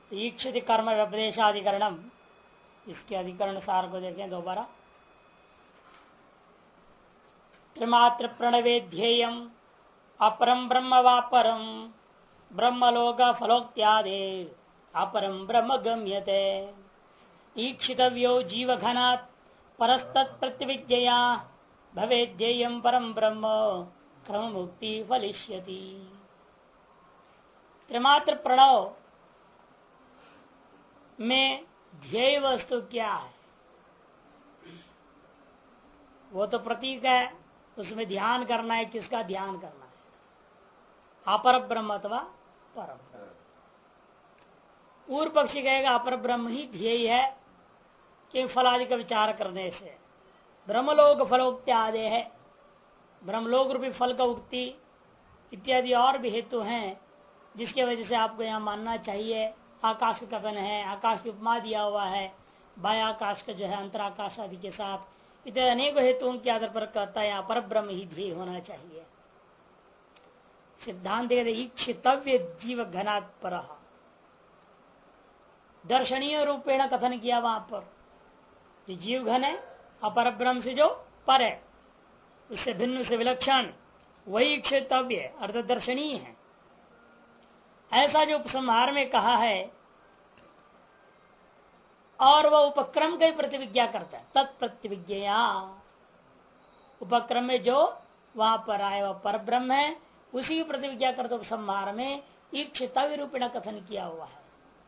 ईक्षित कर्म व्यपदेशाधिकरणम, इसके अधिकरण सार को देखें दोबारा। त्रिमात्र प्रणवे ध्येयम अपरम ब्रह्म वापरम ब्रह्मलोक फलोक्त्यादे अपरम ब्रह्म गम्यते। ईक्षितव्यो जीव घनात् परस्तत् प्रत्यविज्ञया भवे ध्येयम परम ब्रह्म क्रम मुक्ति फलिष्यति। त्रिमात्र प्रणव में ध्येय वस्तु क्या है? वो तो प्रतीक है, उसमें ध्यान करना है। किसका ध्यान करना है? अपर ब्रह्म अथवा परम। पूर्व पक्षी कहेगा अपर ब्रह्म ही ध्येय है कि फलादि का विचार करने से ब्रह्मलोक फलोक्त्यादि है। ब्रह्मलोक रूपी फल का उक्ति इत्यादि और भी हेतु हैं जिसके वजह से आपको यहाँ मानना चाहिए। आकाश का कथन है, आकाश की उपमा दिया हुआ है, बाह्य आकाश का जो है अंतराकाश आदि के साथ इतने अनेक हेतुओं के आधार पर कहता है अपर ब्रह्म ही ध्येय होना चाहिए। सिद्धांत ईक्षितव्य जीव घनात् परः, दर्शनीय रूपेण कथन किया वहां पर। जीव घन है अपर ब्रह्म से जो पर है, उससे भिन्न से विलक्षण, वही ईक्षितव्य अर्थात दर्शनीय है। ऐसा जो उपसंहार में कहा है और वह उपक्रम का ही प्रतिविज्ञा करता है। तत्प्रतिविज्ञया, उपक्रम में जो वहां पर आए वह पर ब्रह्म है, उसी की प्रतिविज्ञा करते उपसंहार में ईक्षितव्य रूपेण कथन किया हुआ है।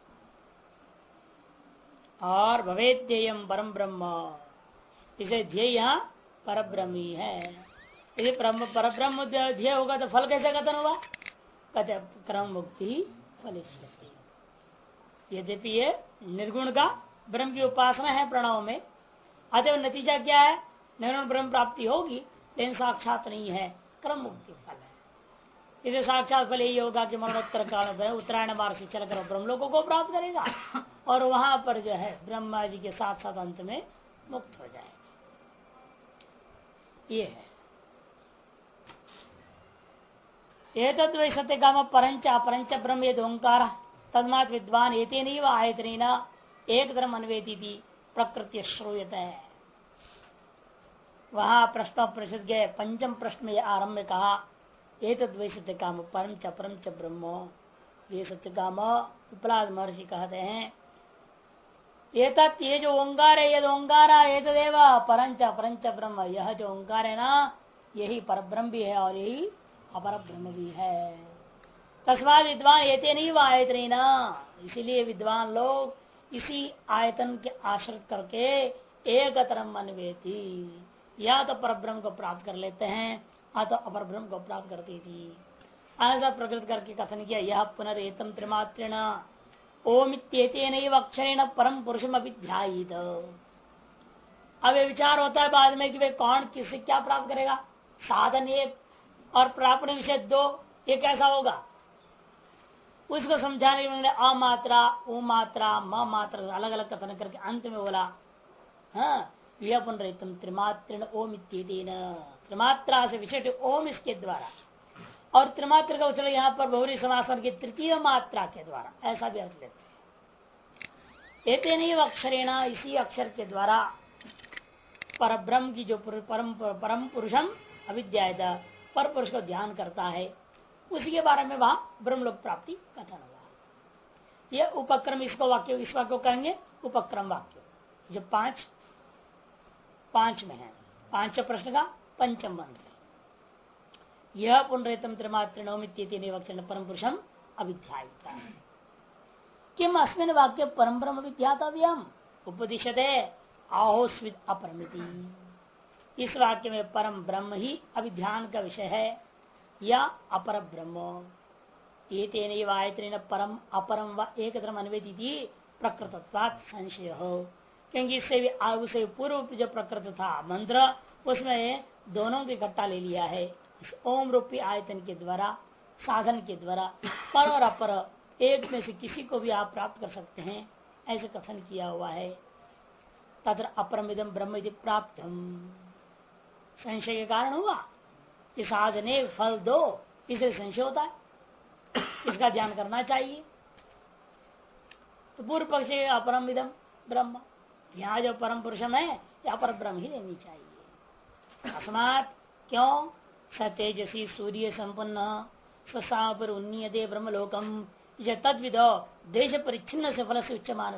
और भवेत् ध्येयम परम ब्रह्म, इसे ध्येय यहाँ पर ब्रह्म ही है। यदि पर ब्रह्म ध्येय होगा तो फल कैसे कथन होगा? कहते क्रम मुक्ति फलिष्यति। यद्यपि ये निर्गुण का ब्रह्म की उपासना है प्रणव में, अतः नतीजा क्या है? निर्गुण ब्रह्म प्राप्ति होगी, लेकिन साक्षात नहीं है, क्रम मुक्ति फल है। इसे साक्षात फल यही होगा कि मरणोत्तर काल में उत्तरायण मार्ग से चलकर ब्रह्म लोगों को प्राप्त करेगा और वहां पर जो है ब्रह्मा जी के साथ साथ अंत में मुक्त हो जाएगा। ये है एतद् वै सत्य काम परंच अपरंच ब्रह्म यद ओंकार तस्मात् विद्वान एतेन एव आयतनेन एक धर्म अन्वेति प्रकृति श्रूयते है। वहां प्रश्न प्रसिद्ध गए पंचम प्रश्न में आरंभ में कहा एतद् वै सत्य काम परंच अपरंच ब्रह्म। ये सत्य काम उपलाद महर्षि कहते हैं एतत्, ये जो ओंकार है, यद ओंकार एतदेव परंच अपरंच ब्रह्म, यह जो ओंकार है ना, यही पर ब्रह्म भी है और यही अपर ब्रह्म भी है। तस्मात् विद्वान एते नहीं आयतन, इसीलिए विद्वान लोग इसी आयतन के आश्रित करके एक तरम अन्वेति, या तो पर ब्रह्म को प्राप्त कर लेते हैं या तो अपर ब्रह्म को प्राप्त करती थी। ऐसा प्रकृत करके कथन किया यह पुनरेतम त्रिमात्रेण ओमित्येतेन अक्षरेण परम पुरुषम अभिध्यायित। अब ये विचार होता है बाद में कि वे कौन किससे क्या प्राप्त करेगा। साधन एक और प्रापण विषय दो, ये कैसा होगा? उसको समझाने के लिए अ मात्रा, ओ मात्रा, म मात्रा अलग अलग कथन करके अंत में बोला हाँ यह पुनरेतम त्रिमात्रेण ओम इत्येतेन, त्रिमात्रा से विशेष ओम इसके द्वारा, और त्रिमात्र का उच्चारण यहाँ पर बहुरी समासन की तृतीय मात्रा के द्वारा, ऐसा भी अर्थ लेते हैं। एतेन अक्षरेण, इसी अक्षर के द्वारा पर ब्रह्म की जो परम पुरुषम अविद्या पर पुरुष को ध्यान करता है, उसी के बारे में वहां ब्रह्मलोक प्राप्ति कथन हुआ। यह उपक्रम, इसको वाक्य, इस वाक्य को कहेंगे उपक्रम वाक्य, जो पांच में है। पांच प्रश्न का पंचम मंत्र यह पुनरेतम त्रिमात्रिणोमित्येतेन परम पुरुषम अविध्यायिता। किम अस्मिन् वाक्य परम ब्रह्म विद्यातव्यम उपदिशते आहोस्विद अपरमिति। इस वाक्य में परम ब्रह्म ही अभिध्यान का विषय है या अपर ब्रह्म। एतेन आयतनेन परम अपरम व एक धर्म अन्वेति प्रकृतत्वात् संशय हो, क्योंकि इससे भी उसे पूर्व जो प्रकृत था मंत्र, उसमें दोनों की इकट्ठा ले लिया है। इस ओम रूपी आयतन के द्वारा, साधन के द्वारा पर और अपर एक में से किसी को भी आप प्राप्त कर सकते हैं, ऐसे कथन किया हुआ है। तत्र अपरमिदम ब्रह्म यदि प्राप्तम, संशय के कारण हुआ कि साधने फल दो, इसे संशय होता है, इसका ध्यान करना चाहिए। तो पूर्व पक्ष अपरम इदम ब्रह्म, यहाँ जो परम पुरुषम है या पर ब्रह्म ही लेनी चाहिए। अस्मात् क्यों स तेजसी सूर्य संपन्न ससा पर उन्नीयते ब्रह्मलोकम तद्विदो देश परिच्छिन्न से फल से उच्चमान।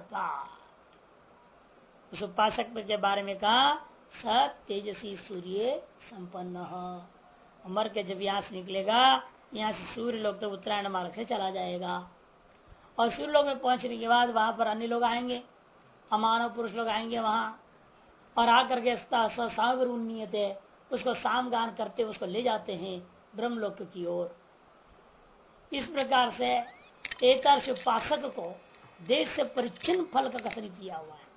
उस उपासक के बारे में कहा स तेजसी सूर्य संपन्न, मर के जब यहाँ से निकलेगा, यहाँ से सूर्य लोग तो उत्तरायण मार्ग से चला जाएगा और सूर्य लोग में पहुंचने के बाद वहां पर अन्य लोग आएंगे, अमानव पुरुष लोग आएंगे वहां और आकर के सागर उन्नीयते उसको साम गान करते उसको ले जाते हैं ब्रह्मलोक की ओर। इस प्रकार से एकदर्श उपासक को देश से परिच्छिन्न फल का कथन किया हुआ है।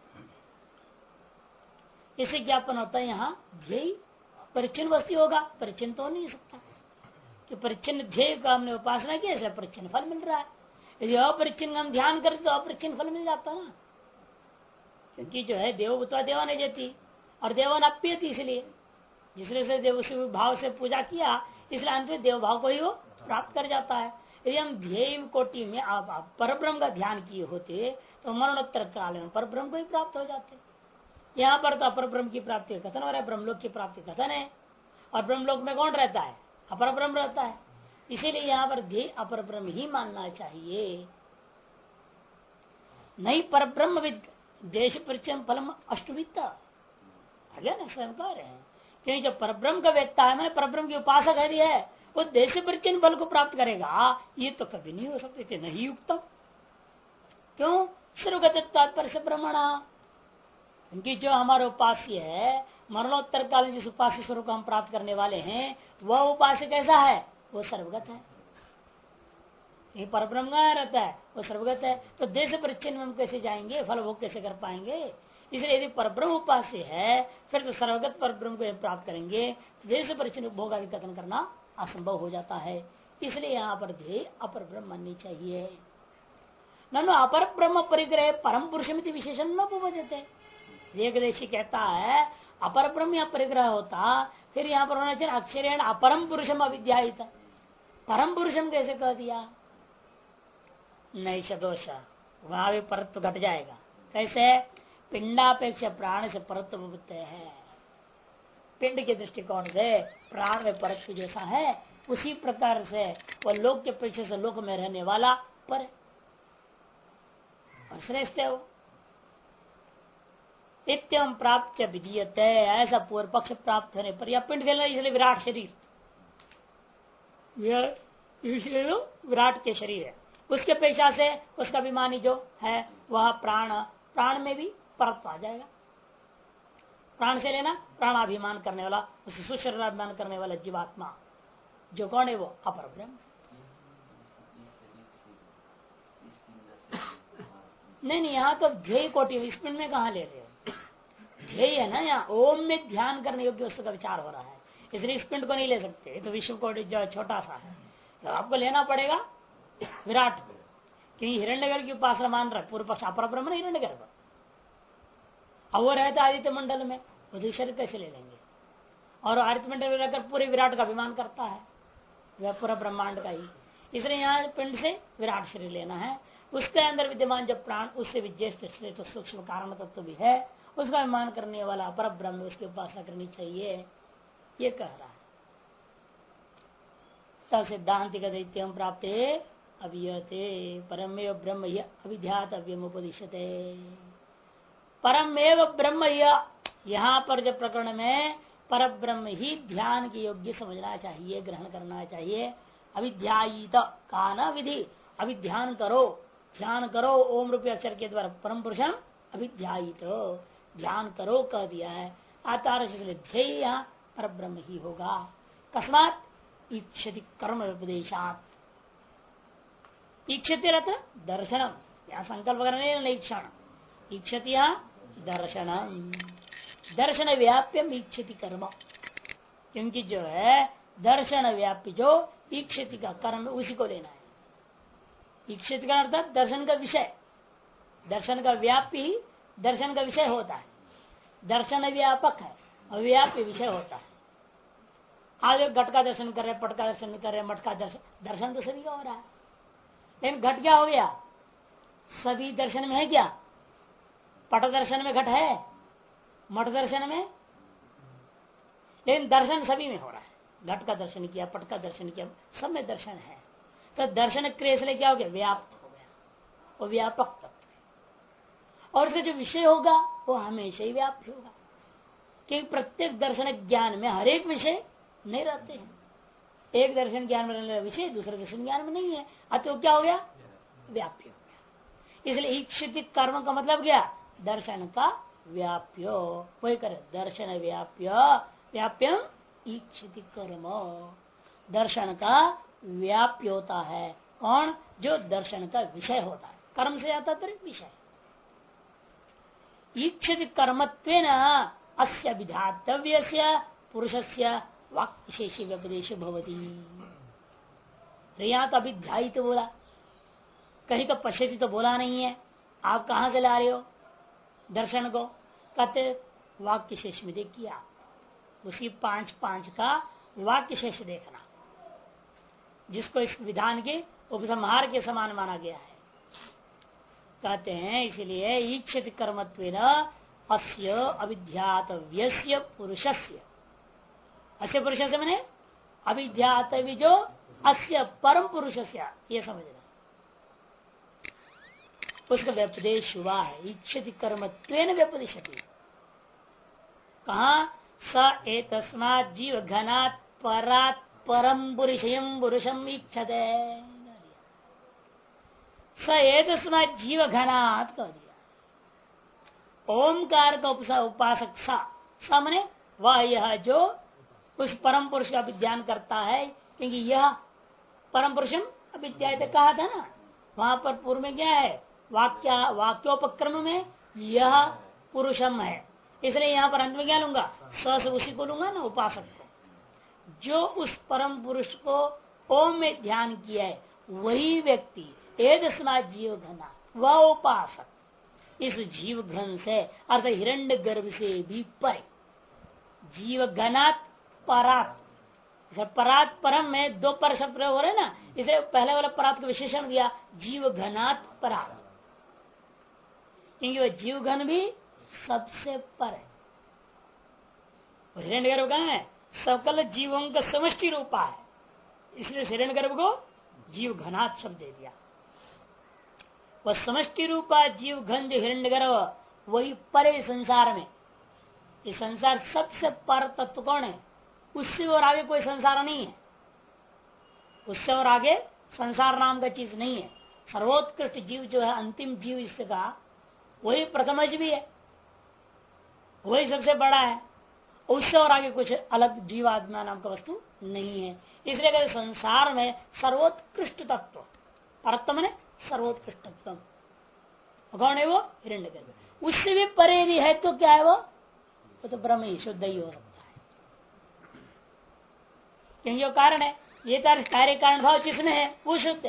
इसे ज्ञापन होता है यहाँ ध्येय परिच्छिन्न वस्तु होगा, परिच्छिन्न तो नहीं सकता कि परिच्छिन्न ध्येय का हमने उपासना की इसलिए परिच्छिन्न फल मिल रहा है। यदि अपरिच्छिन्न हम ध्यान करते तो अपरिच्छिन्न फल मिल जाता ना, क्योंकि जो है देवभूतवा देवा नहीं देती और देवन अप्यति, इसलिए जिसने देव उसी भाव से पूजा किया इसलिए अंत में देव भाव को ही वो प्राप्त कर जाता है। यदि हम ध्येय कोटि में आप परब्रह्म का ध्यान किए होते तो मरणोत्तर काल में परब्रह्म को ही प्राप्त हो जाते। यहाँ पर तो अपर ब्रह्म की प्राप्ति का कथन हो रहा है, ब्रह्मलोक की प्राप्ति कथन है और ब्रह्मलोक में कौन रहता है? अपर ब्रह्म रहता है। इसीलिए यहाँ पर ध्येय अपर ब्रह्म ही मानना चाहिए, नहीं पर ब्रह्म विद देश परिचय फलम अष्टवित्त आगे ना स्वयं कह रहे हैं। क्योंकि जो परब्रह्म का व्यक्ता है मैंने परब्रह्म की उपासक है वो देश परिचय फल को प्राप्त करेगा, ये तो कभी नहीं हो सकते, नहीं युक्तम। क्यों? सर्वगत तात्पर्य से ब्रह्मणा, क्योंकि जो हमारा उपास्य है मरणोत्तर काल जिस उपास्य स्वरूप को हम प्राप्त करने वाले हैं वह उपास्य कैसा है? वो सर्वगत है। ये परब्रह्म का रहता है वो सर्वगत है, तो देश परिच्छिन्न हम कैसे जाएंगे, फल भोग कैसे कर पाएंगे? इसलिए यदि परब्रह्म उपास्य है फिर तो सर्वगत परब्रह्म को प्राप्त करेंगे, तो देश परिच्छिन्न भोग आदि कथन करना असंभव हो जाता है। इसलिए यहाँ पर ध्येय अपर ब्रह्म माननी चाहिए। ननु अपर ब्रह्म परिग्रह परम पुरुष में विशेषण न उपजते। एकदेशी कहता है अपर ब्रह्म या परिग्रह होता, फिर यहाँ पर होना चाहिए अक्षरेण अपरम पुरुषम अविद्यायित, परम पुरुषम कैसे कह दिया? नहीं सदोष, वहां भी परत्व घट जाएगा। कैसे? पिंडापेक्षा प्राण से परत्व भूते है। पिंड के दृष्टिकोण से प्राण में परत्व जैसा है उसी प्रकार से वह लोक के पीछे से लोक में रहने वाला पर श्रेष्ठ है वो। इत्यम प्राप्त विधीयते, ऐसा पूर्व पक्ष प्राप्त होने पर, या पिंड से इसलिए विराट शरीर, विराट के शरीर है उसके पेशा से उसका अभिमानी जो है वह प्राण में भी परत्व आ जाएगा। प्राण से लेना प्राणाभिमान करने वाला, उसे सुशरीराभिमान करने वाला जीवात्मा जो कौन है? वो अपर ब्रह्म। नहीं यहाँ तो ध्येय कोटि, इस पिंड में कहा ले रहे हो? ध्येय है ना, यहाँ ओम में ध्यान करने योग्य वस्तु का विचार हो रहा है, इसलिए इस पिंड को नहीं ले सकते। तो विश्व कोटि जो छोटा सा है तो आपको लेना पड़ेगा विराट को, क्योंकि हिरण्यगर की उपासना मान रहा पूर्व पक्ष अपर ब्रह्म नहीं हिरण्यगर पर, अब वो रहता आदित्य मंडल में, वो शरीर कैसे ले लेंगे? और आदित्य मंडल में रहकर पूरे विराट का अभिमान करता है, वह पूरा ब्रह्मांड का ही। इसलिए यहाँ पिंड से विराट शरीर लेना है, उसके अंदर विद्यमान जब प्राण उससे भी ज्येष्ठ तो सूक्ष्म कारण तत्व भी है, उसका अभिमान करने वाला अपर ब्रह्म, उसकी उपासना करनी चाहिए, ये कह रहा है। सब सिद्धांति का दैत्यम प्राप्त अभियते परमेव ब्रह्म अभिध्यातव्यम उपदिशते। परमेव ब्रह्म, यहाँ पर जो प्रकरण में पर ब्रह्म ही ध्यान के योग्य समझना चाहिए, ग्रहण करना चाहिए। अविध्यायित का न विधि, अभी ध्यान करो ओम रूपी अक्षर के द्वारा परम पुरुषम अभिध्यायित, ध्यान करो कह दिया है। आतार ध्येय यहाँ पर ब्रह्म ही होगा। कस्मात इच्छति कर्म उपदेशात, इच्छति रथ दर्शनम, यहाँ संकल्प वगैरह नहीं, क्षण इच्छति यहाँ दर्शनम, दर्शन व्याप्यम इच्छति कर्म, क्योंकि जो है दर्शन व्याप्य जो इच्छति का कर्म उसी को लेना है। इच्छित का अर्थात दर्शन का विषय, दर्शन का व्याप्य ही दर्शन का विषय होता है। दर्शन व्यापक है और व्याप्य विषय होता है। आज घट का दर्शन कर रहे, पट का दर्शन कर रहे, मठ का दर्शन तो सभी का हो रहा है, लेकिन घट क्या हो गया? सभी दर्शन में है क्या? पट दर्शन में घट है, मठ दर्शन में, लेकिन दर्शन सभी में हो रहा है। घट का दर्शन किया, पट का दर्शन किया, सब में दर्शन है। तो दर्शन क्रिया इसलिए क्या हो गया? व्याप्त हो गया, वो व्यापक तत्व है। और उसका जो विषय होगा वो हमेशा ही व्याप्त होगा, क्योंकि प्रत्येक दर्शन ज्ञान में हर एक विषय नहीं रहते हैं। एक दर्शन ज्ञान में रहने विषय दूसरे दर्शन ज्ञान में नहीं है, अतः क्या हो गया? व्याप्य हो गया। इसलिए ईक्षित कर्म का मतलब क्या? दर्शन का व्याप्यो, वही करे दर्शन व्याप्य, व्याप्यम ईक्षित कर्म। दर्शन का व्याप्य होता है कौन? जो दर्शन का विषय होता है। कर्म से आता तो विषय। ईक्षित कर्मत्वेन अस्य विधातव्यस्य पुरुषस्य वाक् विशेष व्यपदेश भवति। यहाँ तो अभिध्यायी तो बोला, कहीं तो पश्यति तो बोला नहीं है। आप कहां से ला रहे हो दर्शन को? कहते वाक्य शेष में देखिए, आप उसी 5-5 का वाक्य शेष देखना, जिसको इस विधान के उपसंहार के समान माना गया है। कहते हैं इसलिए ईक्षित कर्मत्वेन अस्य अविध्यातव्यस्य पुरुषस्य, अस्य पुरुष से मैंने अविध्यातव्य जो अस्य परम पुरुषस्य, ये समझना, उसका व्यपदेश हुआ है। इच्छति कर्मत्वेन व्यपदिशति। कहा? स एतस्मात् जीव घनात् परात् परम पुरुषयं पुरुषम इच्छते। स एतस्मात् जीव घनात् कह दिया। ओमकार का उपासक सा मने वह, यह जो उस परम पुरुष का विज्ञान करता है, क्योंकि यह परम पुरुषम अविद्या कहा था ना, वहां पर पूर्व में क्या है? वाक्योपक्रम में यह पुरुषम है, इसलिए यहाँ पर अंत में क्या लूंगा? स से उसी को लूंगा ना, उपासक को। जो उस परम पुरुष को ओम में ध्यान किया है वही व्यक्ति एदस्मा जीव घना, वह उपासक इस जीव घन से अर्थात हिरण्य गर्भ से भी परे, जीव घनात् परात। परात परम में 2 पर शब्द प्रयोग हो रहे ना, इसे पहले वाला परात का विशेषण दिया जीव घनात् परात, क्योंकि वह जीव घन भी सबसे पर है। हिरण्यगर्भ कहाँ है? सकल जीवों का समष्टि रूपा है, इसलिए हिरण्यगर्भ को जीव घनात् शब्द दे दिया। वह समष्टि रूपा जीव घन जो हिरण्यगर्भ वही परे संसार में। ये संसार सबसे पर तत्व कौन है? उससे और आगे कोई संसार नहीं है, उससे और आगे संसार नाम का चीज नहीं है। सर्वोत्कृष्ट जीव जो है, अंतिम जीव इसका वही प्रथमज भी है, वही सबसे बड़ा है, उससे और आगे कुछ अलग जीव आत्मा नाम का वस्तु नहीं है। इसलिए अगर संसार में सर्वोत्कृष्ट तत्व, परतम ने सर्वोत्कृष्ट तत्व कौन है? वो हिरण्यगर्भ। उससे भी परे यदि है तो क्या है? वो तो ब्रह्म ही शुद्ध ही हो सकता है, क्योंकि वो कारण है। ये कार्य कारण भाव जिसमें है वो शुद्ध है,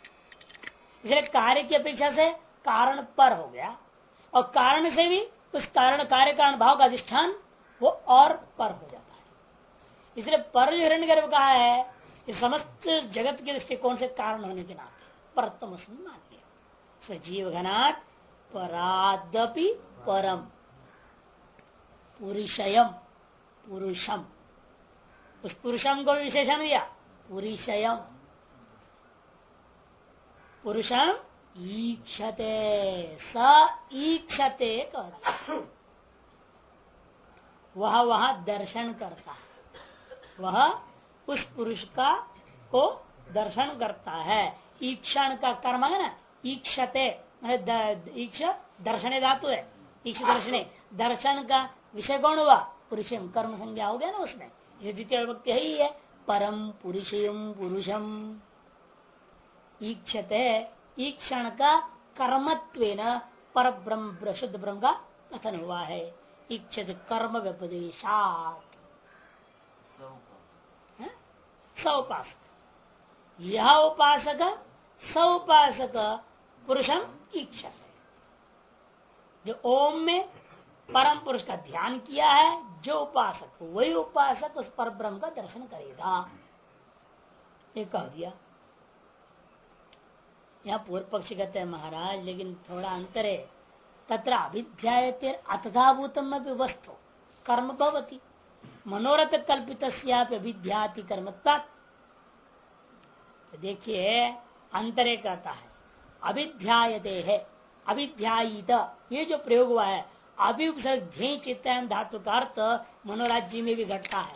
इसलिए कार्य की अपेक्षा से कारण पर हो गया, और कारण से भी उस कारण कार्य कारण भाव का अधिष्ठान वो और पर हो जाता है। इसलिए पर जो हिरण्यगर्भ कहा है, इस समस्त जगत के दृष्टिकोण से कारण होने के नाते परतम मान लिया। जीव घनात् परादपि परम पुरुषयम, पुरुषम, उस पुरुषम को विशेषण दिया पुरुषयम, पुरुषम ईक्षते, स ईक्षते कर, वह वहां दर्शन करता है, वह उस पुरुष का को दर्शन करता है। ईक्षण का कर्म है ना, ईक्षते ईक्ष दर्शने धातु है, ईक्ष दर्शने, दर्शन का विषय कौन हुआ? पुरुषम, कर्म संज्ञा हो गया ना उसमें, ये द्वितीय विभक्ति है ही है। परम पुरुषम पुरुषम ईक्षते, ईक्षण का कर्मत्वेन पर ब्रह्म शुद्ध ब्रह्म का कथन हुआ है। इच्छित कर्म व्यपदेशात् सौपासक, यह उपासक सौपासक पुरुषम इच्छा, जो ओम में परम पुरुष का ध्यान किया है, जो उपासक वही उपासक उस पर ब्रह्म का दर्शन करेगा, ये कह दिया। यहाँ पूर्व पक्षी कहते हैं महाराज, लेकिन थोड़ा अंतर है। तत्र अभिध्यायते अतथाभूतम वस्तु कर्म भवति, मनोरथ कल्पित अभिध्याति कर्मत्वात्। देखिए अंतरे कहता है अभिध्यायते है, अभिध्यायित ये जो प्रयोग हुआ है अभिउपसर्ग ध्येय चित्तायन धातु का अर्थ मनोराज्य में भी घटता है।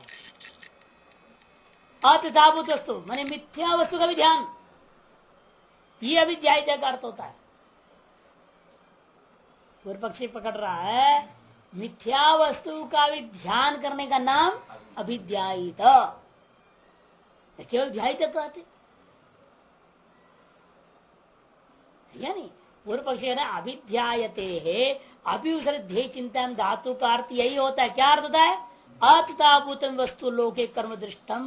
अतथाभूत वस्तु माने मिथ्या वस्तु का भी ध्यान, ये अभिध्यायित का अर्थ होता है। पूर्व पक्षी पकड़ रहा है मिथ्या वस्तु का भी ध्यान करने का नाम अभिध्यायित, केवल ध्यायित कहते यानी पूर्व पक्षी है ना अभिध्यायते है, अभिउसर्ग ध्येय चिंता धातु का अर्थ यही होता है। क्या अर्थ होता है? अतथाभूतम वस्तु लोके कर्म दृष्टम,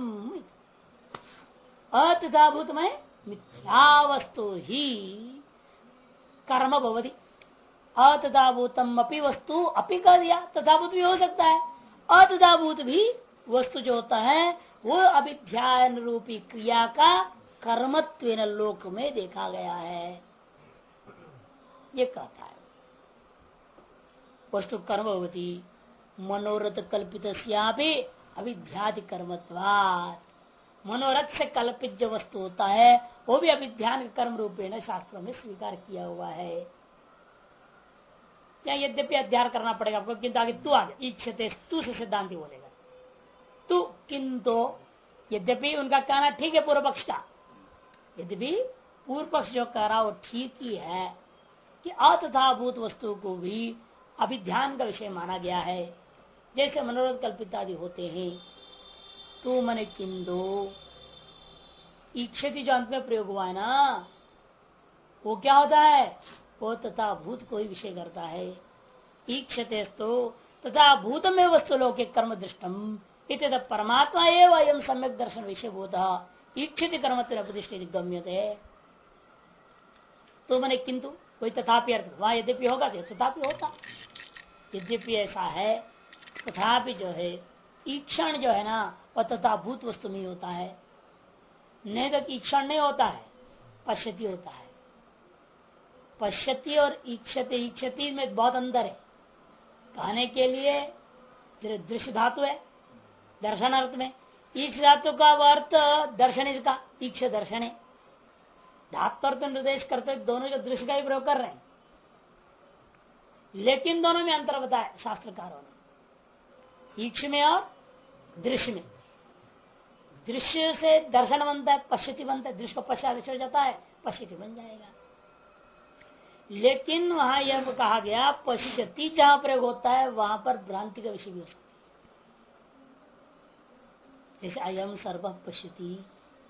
अतथाभूत में मिथ्या वस्तु ही कर्म भवति। अतथाभूतम अपि वस्तु अपि कह दिया, तथाभूत भी हो सकता है। अतथाभूत भी वस्तु जो होता है वो अभिध्यान रूपी क्रिया का कर्मत्व लोक में देखा गया है, ये कहता है। वस्तु कर्मवती मनोरथ कल्पित अभिध्याति कर्मत्वात्, मनोरथ से कल्पित जो वस्तु होता है वो भी अभिध्यान कर्म रूपेण शास्त्रों में स्वीकार किया हुआ है। या यद्यपि अध्ययन करना पड़ेगा आपको, किंतु आगे तू आगे इच्छते तू से सिद्धांति बोलेगा तू, किंतु यद्यपि उनका कहना ठीक है पूर्व पक्ष का, यद्यपि पूर्व पक्ष जो कह रहा वो ठीक ही है कि अतथाभूत वस्तु को भी अभिध्यान का विषय माना गया है, जैसे मनोरथ कल्पित आदि होते हैं। तू मने किंतु इच्छति जो अंत में प्रयोग हुआ है ना वो क्या होता है? वो तथा भूत को ही विषय करता है। ईक्षते तथा भूत में वस्तु लोके कर्म दृष्टम इत परमात्मा एवं अयम सम्यक दर्शन विषय भूता ईक्षति कर्म प्रतिष्ठित गम्यते। तो मैंने किंतु कोई तथापि अर्थ वहां यद्यपि होगा तो तथापि होता, यद्यपि ऐसा है तथापि जो है ईक्षण जो है ना वह तथा भूत वस्तु में होता है, नहीं तो ईक्षण नहीं होता है, पश्यति होता है। पश्यति और ईक्षति, ईक्षति में बहुत अंतर है। कहने के लिए दृश्य धातु है दर्शन अर्थ में, ईक्ष धातु का अर्थ दर्शन इसका ईक्ष दर्शन है। धातु अर्थ निर्देश करते दोनों जो दृश्य का ही प्रयोग कर रहे हैं, लेकिन दोनों में अंतर बताया शास्त्रकारों ने, ईक्ष में और दृश्य में। दृश्य से दर्शन बनता है, पश्यति बनता है, दृश्य को पश्चात हो जाता है, पश्यति बन जाएगा। लेकिन वहां यह कहा गया पश्यति जहां प्रयोग होता है वहां पर भ्रांति का विषय भी हो सकता है, जैसे अयम सर्व पश्यति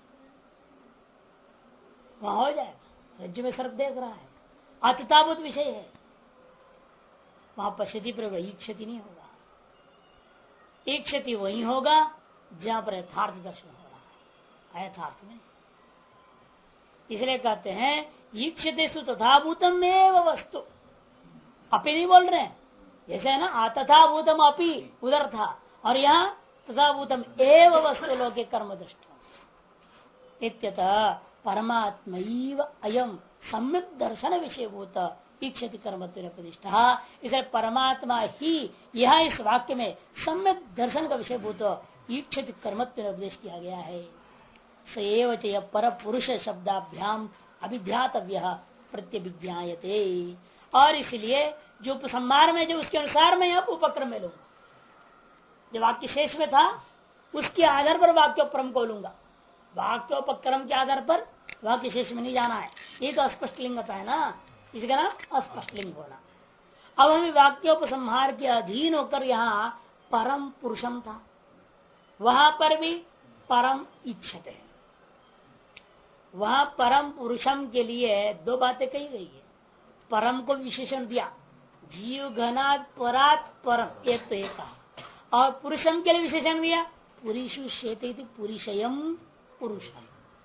वहां हो जाएगा। राज्य में सर्प देख रहा है, अतताभूत विषय है, वहां पश्यति प्रयोग ईक्षति नहीं होगा। ईक्षति वही होगा जहां पर यथार्थ दर्शन हो रहा है, यथार्थ में। इसलिए कहते हैं ईक्षते तथाभूतम एव वस्तु, अपि नहीं बोल रहे हैं, जैसे है ना तथाभूतम अपि उधर था, और यहाँ तथाभूतम एव वस्तु लोके कर्म दृष्ट इत्यतः परमात्मैव अयम सम्यक दर्शन विषय भूत ईक्षति कर्मत्व प्रतिष्ठा। इसलिए परमात्मा ही यह इस वाक्य में सम्यक दर्शन का विषय भूत ईक्षति कर्मत्व उपदेश किया गया है। सएव च पर पुरुष शब्दाभ्याम अभिध्यातव्य प्रत्यभिज्ञायते। और इसलिए जो उपसंहार में जो उसके अनुसार मैं अब उपक्रम में लूंगा, जो वाक्य शेष में था उसके आधार पर वाक्योपक्रम को लूंगा, वाक्योपक्रम के आधार पर वाक्य शेष में नहीं जाना है। ये तो अस्पष्ट लिंग होता है ना, इसका नाम अस्पष्ट लिंग होना। अब हमें वाक्योपसंहार के अधीन होकर यहाँ परम पुरुषम था, वहां पर भी परम इच्छते है। वहां परम पुरुषम के लिए दो बातें कही गई है। परम को विशेषण दिया, जीव घनात् परात् परम, एक तो एक कहा, और पुरुषम के लिए विशेषण दिया पुरीषु शेते पुरीषयम पुरुषम।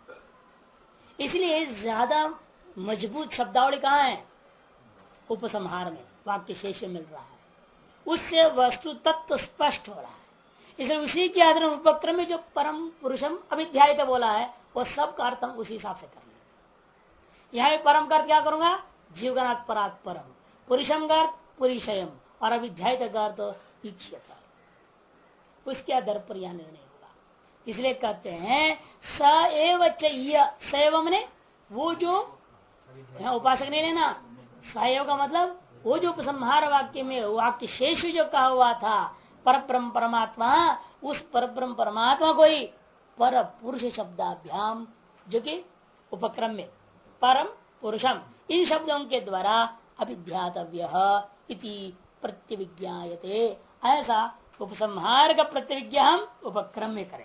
इसलिए ज्यादा मजबूत शब्दावली कहाँ है? उपसंहार में, वाक्य शेष मिल रहा है, उससे वस्तु तत्व स्पष्ट हो रहा है। इसलिए उसी के आधार उपक्रम में जो परम पुरुषम अभिध्यायित बोला है वो सब का अर्थ हम उसी हिसाब से करना। यहाँ परम का क्या करूंगा, जीवगणात् परात् परम, पुरुषम का पुरुषयम, और अभिध्यायित का अर्थ इच्छिता, उसके आधार पर यह निर्णय होगा। इसलिए कहते हैं स एव च, स एवं ने वो जो, यहाँ उपासक नहीं लेना, सएव का मतलब वो जो उपसंहार वाक्य में वाक्य शेष जो कहा हुआ था परब्रह्म परमात्मा, उस परब्रह्म परमात्मा को ही पर पुरुष शब्दाभ्याम, जो कि उपक्रम में परम पुरुषम, इन शब्दों के द्वारा अभिध्यातव्य इति प्रत्यविज्ञायते, ऐसा उपसंहार का प्रतिविज्ञा हम उपक्रम में करेंगे।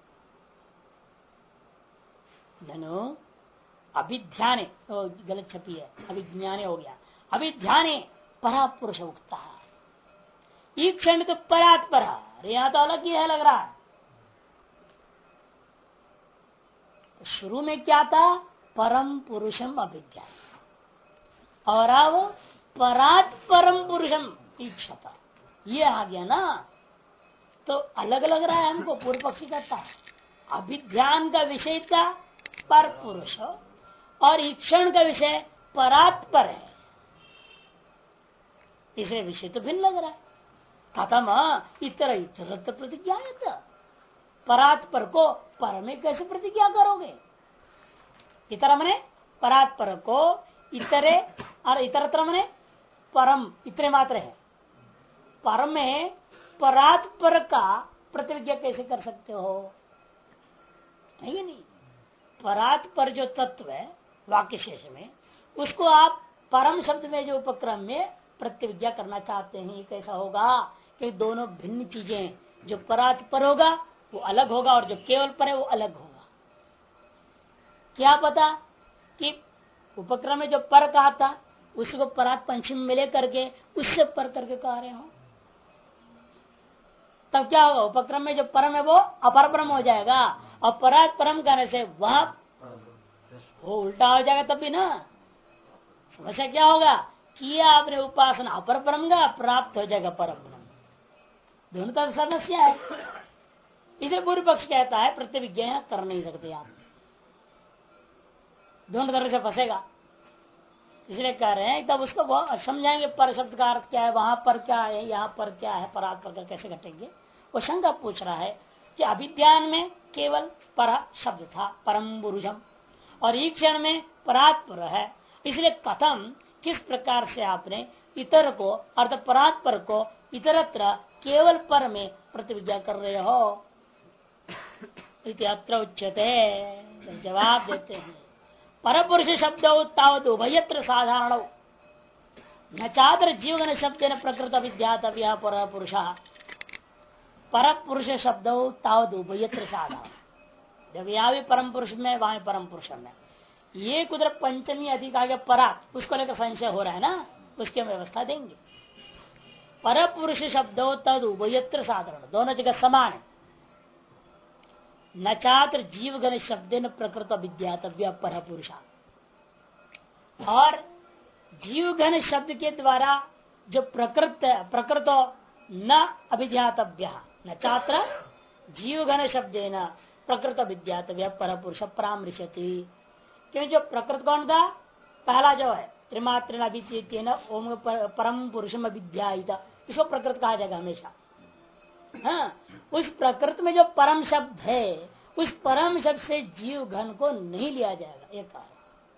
धनो अभिध्याने, गलत छपी है, अभिज्ञाने हो गया, अभिध्याने परा पुरुष उक्ता, एक क्षण तो परात परा, यहाँ तो अलग ही है लग रहा है। शुरू में क्या था, परम पुरुषम अभिज्ञान, और अब परात परम पुरुषम इच्छता, ये आ गया ना, तो अलग लग रहा है हमको। पूर्व पक्षी कहता है अभिध्यान का विषय का पर पुरुष और ईक्षण का विषय परात्पर है, इसलिए विषय तो भिन्न लग रहा है। कथम इतर इतर प्रतिज्ञा, परात्पर को पर में कैसे प्रतिज्ञा करोगे। इतर मने परात्पर को, इतरे और इतरत्र मने परम, इतने मात्र है। परम में परात्पर का प्रतिज्ञा कैसे कर सकते हो, है नहीं। परात्पर जो तत्व है वाक्य शेष में, उसको आप परम शब्द में जो उपक्रम में प्रतिज्ञा करना चाहते हैं, कैसा होगा, क्योंकि दोनों भिन्न चीजें, जो परात्पर होगा वो अलग होगा और जो केवल पर है वो अलग होगा। क्या पता कि उपक्रम में जो पर कहा था उसको परात पंचमी में ले करके उससे पर करके कह रहे हो, तब क्या होगा, उपक्रम में जो परम है वो अपर परम हो जाएगा, और परात परम करने से वहां वो उल्टा हो जाएगा। तब भी ना समस्या क्या होगा, किया आपने उपासना अपर परम का, प्राप्त हो जाएगा परम ब्रह्म, दोनों तरफ समस्या है। इसे पूर्व पक्ष कहता है प्रतिविज्ञा कर नहीं सकते आप, दोनों तरफ से फंसेगा। इसलिए कह रहे हैं तब उसको वो समझाएंगे पर शब्द का अर्थ क्या है, वहां पर क्या है, यहाँ पर क्या है, परात पर कैसे घटेंगे। वो शंका पूछ रहा है कि अभिध्यान में केवल पर शब्द था परम पुरुषम, और एक क्षण में परात्पर है, इसलिए कथम किस प्रकार से आपने इतर को अर्थात परात्पर को इतरत्र केवल पर में प्रतिविज्ञा कर रहे हो, इत्यत्र उच्यते। जवाब देते हैं पर पुरुष शब्द तावत उभयत्र साधारण, न चात्र जीवगण शब्द न प्रकृत विद्यातव्य पर पुरुष, पर पुरुष शब्द तावत उभयत्र साधारण, जब यहाँ भी परम पुरुष में वहां परम पुरुष में, ये कुछ पंचमी अधिक आगे परात, उसको लेकर संशय हो रहा है ना, उसकी व्यवस्था देंगे। पर पुरुष शब्दों तद उभयत्र साधारण, दोनों जगह समान है। न चात्र जीवगण शब्द न प्रकृत विद्यातव्य पर पुरुषा, और जीवगण शब्द के द्वारा जो प्रकृत न अभिध्यातव्य, न चात्र जीवगण शब्द न प्रकृत विद्यातव्य पर पुरुष परामृशति, क्योंकि जो प्रकृत कौन था, पहला जो है त्रिमात्र ओम परम पुरुषम विद्यायिता, इसको प्रकृत कहा जाएगा हमेशा। हाँ, उस प्रकृत में जो परम शब्द है, उस परम शब्द से जीव घन को नहीं लिया जाएगा, एक कहा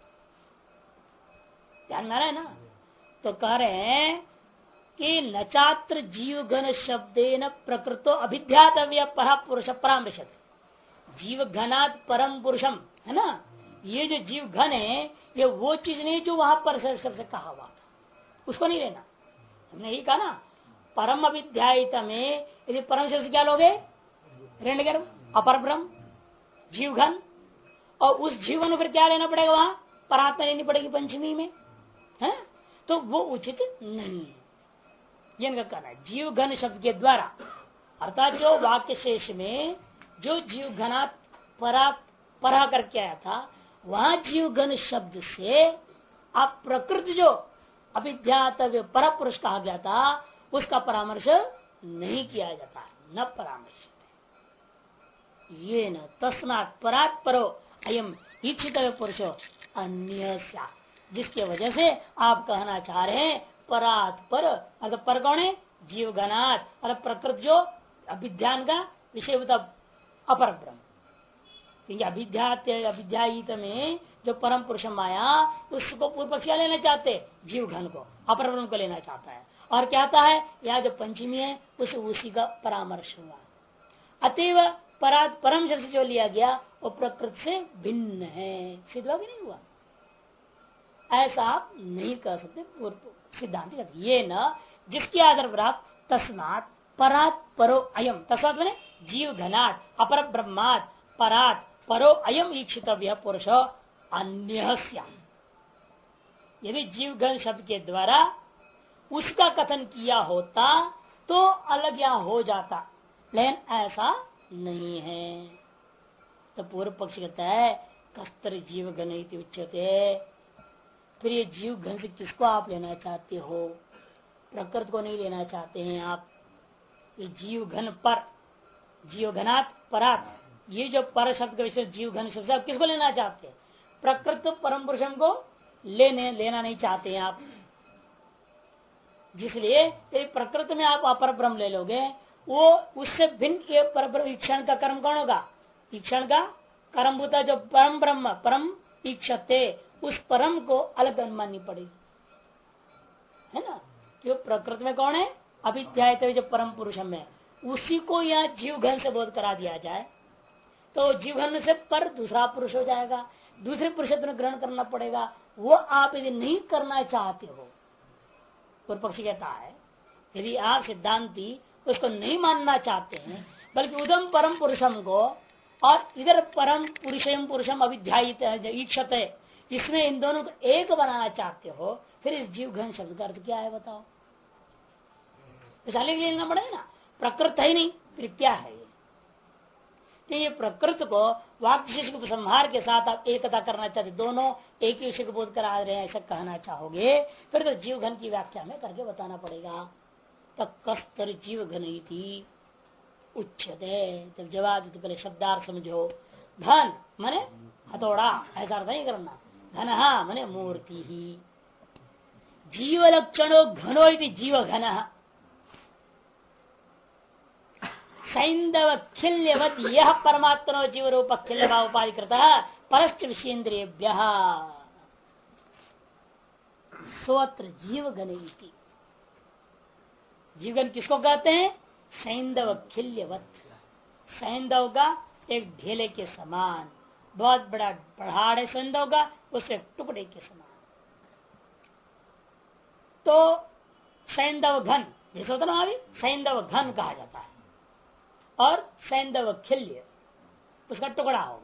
ध्यान में रहे ना। तो कह रहे हैं कि नचात्र जीव घन शब्देन प्रकृतो अभिध्यातव्य पर पुरुष परामृशत, जीव घनात् परम पुरुषम है ना, ये जो जीव घन है ये वो चीज नहीं जो वहां पर सबसे कहा हुआ था, उसको नहीं लेना। हमने यही कहा ना, परम अभिध्यायित में यदि परम शब्द क्या लोगे, हिरण्यगर्भ, अपर ब्रह्म, जीवघन, और उस जीवन में फिर क्या लेना पड़ेगा, वहां परात्मा लेनी पड़ेगी पंचमी में, है तो वो उचित नहीं है। ये इनका कहना है। जीवघन शब्द के द्वारा अर्थात जो वाक्य शेष में जो जीवघना परा करके आया था, वहां जीवघन शब्द से आप प्रकृति जो अभिध्यातव्य पर पुरुष कहा गया था उसका परामर्श नहीं किया जाता है, न परामर्श। ये न तस्मात् परात् परो अयम इच्छितव्य पुरुषो अन्य स्या, जिसके वजह से आप कहना चाह रहे हैं परात पर, अर्थात पर कौन है? जीव घनात, अर्थात प्रकृति जो अभिध्यान का विषय होता अपर ब्रह्म, क्योंकि अभिध्यायित में जो परम पुरुष माया उसको पूर्व पक्षी लेना चाहते, जीव घन को अपर ब्रह्म को लेना चाहता है, और कहता है यह जो पंचमी है उसी का परामर्श हुआ। अतएव परात परम शब्द जो लिया गया वो प्रकृति से भिन्न है, सिद्ध हुआ कि नहीं हुआ? ऐसा आप नहीं कर सकते पूर्व सिद्धांत कहते ये न, जिसके आधार पर आप तस्मात् परात परो अयम, तस्मात् मैंने जीव घनात् अपर ब्रह्मात् परात परो अयम ईक्षितव्य पुरुष अन्य स्यात्। यदि जीव घन शब्द के द्वारा उसका कथन किया होता तो अलग यहां हो जाता, लेकिन ऐसा नहीं है। तो पूर्व पक्ष कहता है कस्तर जीव घन इति उच्यते, फिर ये जीव घन से किसको आप लेना चाहते हो? प्रकृति को नहीं लेना चाहते हैं आप। ये जीव घन पर, जीव घनात् परात, ये जो पर शब्द का विषय जीव घन शब्द आप किसको लेना चाहते हैं? प्रकृति परम पुरुषम को लेना नहीं चाहते हैं आप। जिसलिए यदि प्रकृति में आप अपर ब्रह्म ले लोगे, वो उससे भिन्न ये पर ईक्षण का कर्म कौन होगा? ईक्षण का कर्म होता जो परम ब्रह्म परम ईक्षते, उस परम को अलग माननी पड़ेगी, है ना? जो प्रकृति में कौन है? अभिध्यायित जो परम पुरुषम है, उसी को यह जीव घन से बोध करा दिया जाए तो जीव घन से पर दूसरा पुरुष हो जाएगा, दूसरे पुरुष ग्रहण करना पड़ेगा। वो आप यदि नहीं करना चाहते हो, पूर्व पक्षी कहता है यदि आप सिद्धांती उसको नहीं मानना चाहते हैं, बल्कि उदम परम पुरुषम को और इधर परम पुरुषम अभिध्यायित ईक्षत है, इसमें इन दोनों को एक बनाना चाहते हो, फिर इस जीव घन शब्द का अर्थ क्या है बताओ? विशाले लेना पड़ेगा ना, प्रकृति है नहीं फिर क्या है ये? कि ये प्रकृति को वाक्य विशेष के उपसंहार के साथ आप एकता करना चाहते, दोनों एक ही विषय को बोध करा रहे हैं ऐसा कहना चाहोगे, फिर तो जीव घन की व्याख्या में करके बताना पड़ेगा। तब कस्तर जीव घन थी उच्चते, जब जवाब तो पहले शब्दार्थ समझो। घन माने हथौड़ा, ऐसा अर्थ नहीं करना। घन माने मूर्ति ही, जीव लक्षणो घनो इति जीव घन सैंदव खिल्यवत यह परमात्मनो जीव रूप खिल्य भाव उपाधिकृत परश्च विषेन्द्रियेभ्य सोत्र जीव घन। जीवगन किसको कहते हैं? सैंदव खिल्यवत, सैंदव का एक ढेले के समान, बहुत बड़ा पहाड़ है सैंदव का, उससे टुकड़े के समान। तो सैंदव घन जैसे होता ना, अभी सैंदव घन कहा जाता है, और सैंदव खिल्य उसका टुकड़ा हो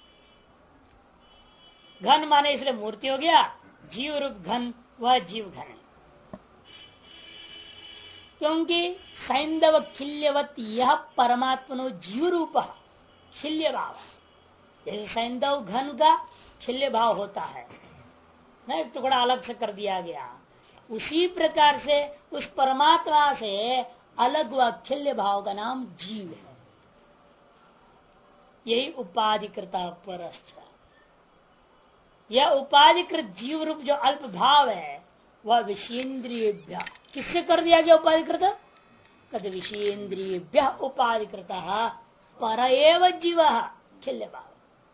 गया। घन माने इसलिए मूर्ति हो गया, जीव रूप घन वह जीव घन है, क्योंकि सैंदव खिल्यवत यह परमात्मनो जीव रूप खिल्य भाव, जैसे सैंदव घन का खिल्य भाव होता है ना, एक टुकड़ा अलग से कर दिया गया, उसी प्रकार से उस परमात्मा से अलग व खिल्य भाव का नाम जीव है। यही उपाधिकृता परश्च, यह उपाधिकृत जीव रूप जो अल्प भाव है वह विषेन्द्रियेभ्य किससे कर दिया गया उपाधिकृत? कद विषेन्द्रियेभ्य उपाधिकृत पर एव जीव खिल्य भाव।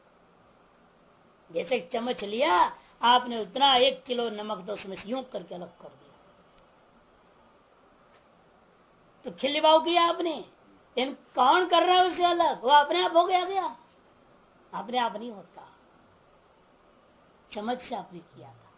जैसे चम्मच लिया आपने, उतना 1 किलो नमक तो उसमें यूं करके अलग कर दिया, तो खिल्य भाव किया आपने, लेकिन कौन कर रहा है उससे अलग? वो अपने आप हो गया, अपने आप नहीं होता, चम्मच से आपने किया था,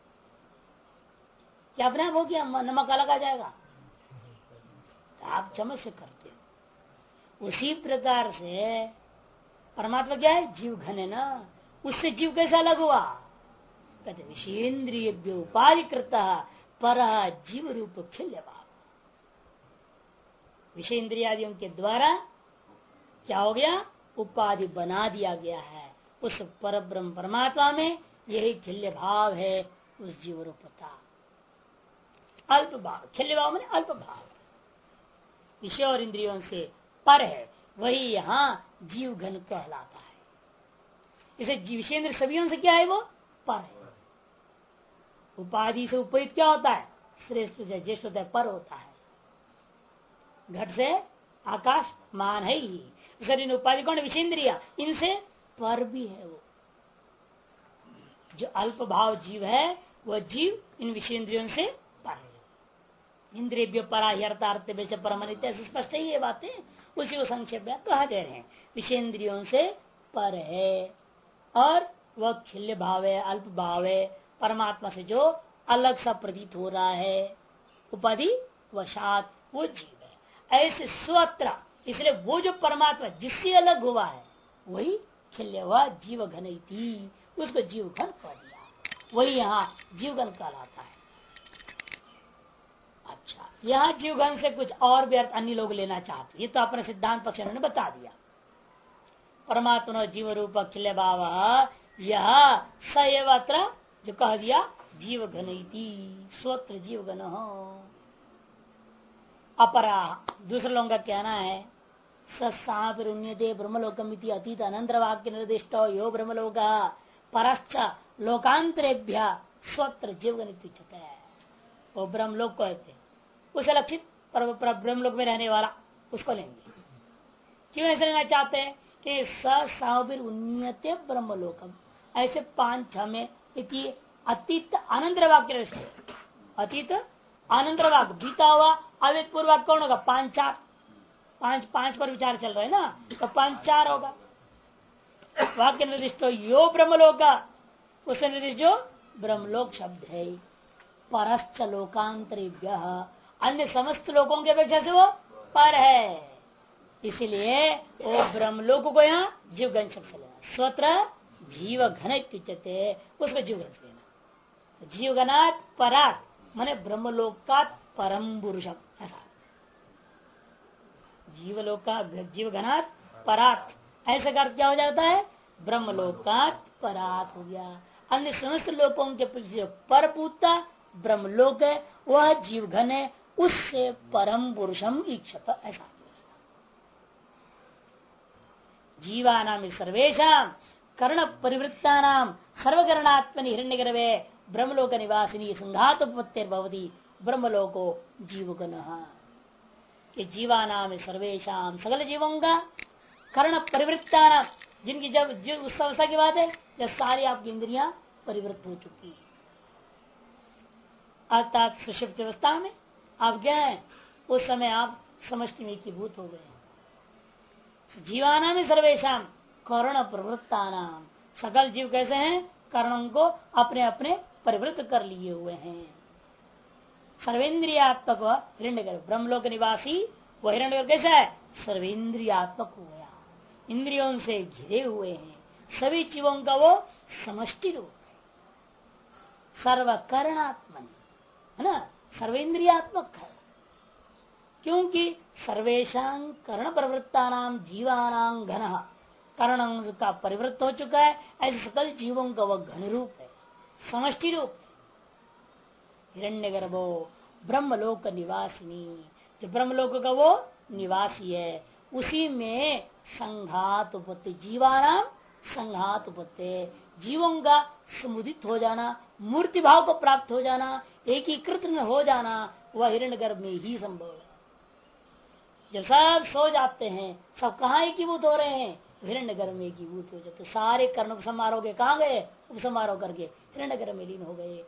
क्या अपने आप हो गया नमक अलग आ जाएगा? तो आप चम्मच से करते हो। उसी प्रकार से परमात्मा क्या है? जीव घन है ना, उससे जीव कैसे अलग हुआ? कहते विषेन्द्रिय उपाधिकृत पर जीव रूप खिल्य भाव, विषेन्द्रियादियों के द्वारा क्या हो गया? उपाधि बना दिया गया है। उस परब्रह्म परमात्मा में यही खिल्य भाव है, उस जीव रूपता। अल्प भाव, खिल्य भाव में अल्प भाव, विषय और इंद्रियों से पर है, वही यहाँ जीव घन कहलाता है। इसे विषेन्द्र सभी से क्या है? वो पर है। उपाधि से उपयुक्त क्या होता है? श्रेष्ठ से ज्येष्ठ होता है, पर होता है। घट से आकाश मान है ही। इन उपाधि कौन? विषेंद्रिया, इनसे पर भी है वो। जो अल्प भाव जीव है वह जीव इन विषेंद्रियों से पर है। इंद्रिय परा यर्थार्थ बेच परमनित, स्पष्ट ही ये बातें, उसी को संक्षेप में कह दे रहे हैं। विषेंद्रियों से पर है और वह खिल्य भाव है, अल्प भाव है, परमात्मा से जो अलग सा प्रतीत हो रहा है उपाधि वशात, वो जीव है। ऐसे स्वत्र, इसलिए वो जो परमात्मा जिससे अलग हुआ है वही खिल्य हुआ जीव घन थी, उसको जीव घन कह दिया, वही यहाँ जीवगन कहलाता है। अच्छा, यहाँ जीवगन से कुछ और भी अर्थ अन्य लोग लेना चाहते, ये तो अपने सिद्धांत पक्ष ने बता दिया। परमात्मा जीव रूप अखिल भाव, यह सत्र जो कह दिया जीव घन स्वत्र जीव घन। अपरा, दूसरे लोगों का कहना है सत्सादे ब्रह्मलोकम अतीत अनंतर वाक्य निर्दिष्ट यो ब्रह्मलोक परश्च लोकांतरेभ्य स्वत्र जीवगन है। वो ब्रह्मलोक को कहते, उसे लक्षित ब्रह्मलोक में रहने वाला, उसको लेंगे। क्यों ऐसे लेना चाहते हैं कि साबिर उन्नते ब्रह्मलोकम, ऐसे 5-6 में अतीत अनंतर वाक्य, अतीत अनंतर वाक्य बीता हुआ अवेद पूर्वक कौन होगा? 5-4, 5 पर विचार चल रहा है ना, तो 5-4 होगा। वाक्य निर्दिष्ट यो ब्रह्मलोक, उसे निर्दिष्ट जो ब्रह्मलोक शब्द है। परश्च लोकांतरेभ्य, अन्य समस्त लोगों के अपेक्षा से वो पर है, इसलिए वो ब्रह्मलोक को यहाँ जीवगन शब्द से लेना। स्वत्र जीव घन उच्यते, उसको जीवगन से लेना। जीवगनात् परात् माने ब्रह्मलोकात् परम पुरुषम, ऐसा जीवलोका जीवगनात् परात्, ऐसा कर क्या हो जाता है? ब्रह्मलोकात् परात् हो गया। अन्य समस्त लोकों के पर पूता ब्रह्मलोक है, वह जीवघन है, उससे परम पुरुषम इच्छत, ऐसा। जीवानाम सर्वेशम कर्ण परिवृत्ता नाम सर्वकरणात्मनि हिरण्यगर्भे ब्रह्मलोक निवासिनी संघातोपत्तिर्भवति ब्रह्मलोको जीवगण। कि जीवानाम सर्वेशम, सकल जीवों का कर्ण परिवृत्ता नाम, जिनकी जब उस अवस्था की बात है जब सारी आपकी इंद्रियां परिवृत्त हो चुकी है, अर्थात सुषुप्त अवस्था में आप क्या है, उस समय आप समष्टि में एकीभूत हो गए। जीवाना में सर्वेशम कर्ण प्रवृत्ता नाम, सकल जीव कैसे हैं? कर्णों को अपने अपने परिवृत्त कर लिए हुए हैं। सर्वेन्द्रियात्मक हिरण्यगर्भ ब्रह्मलोक निवासी वह हिरण्यगर्भ कैसा है? सर्वेन्द्रियात्मक हो गया, इंद्रियों से घिरे हुए हैं। सभी जीवों का वो समष्टि रूप है, सर्वकरणात्मन है ना, सर्वेन्द्रियात्मक है। क्योंकि सर्वेशां कर्ण प्रवृत्ता नाम जीवानां घन, कर्ण का परिवृत्त हो चुका है, ऐसे सकल जीवों का वह घन रूप है, समष्टि रूप है। हिरण्यगर्भो ब्रह्मलोक निवासिनी, जो ब्रह्मलोक का वो निवासी है, उसी में संघात उपत्ति, जीवानाम संघात उपत्ति, जीवों का समुदित हो जाना, मूर्ति भाव को प्राप्त हो जाना, एकीकृत हो जाना, वह हिरण्यगर्भ में ही संभव है। जब सब सो जाते हैं, सब कहाँ एकीभूत हो रहे हैं? हिरण्यगर्भ में एकीभूत हो जाते, सारे कर्ण उपसमारोह के कहाँ गए? उपसमारोह करके हिरण्यगर्भ में लीन हो गए।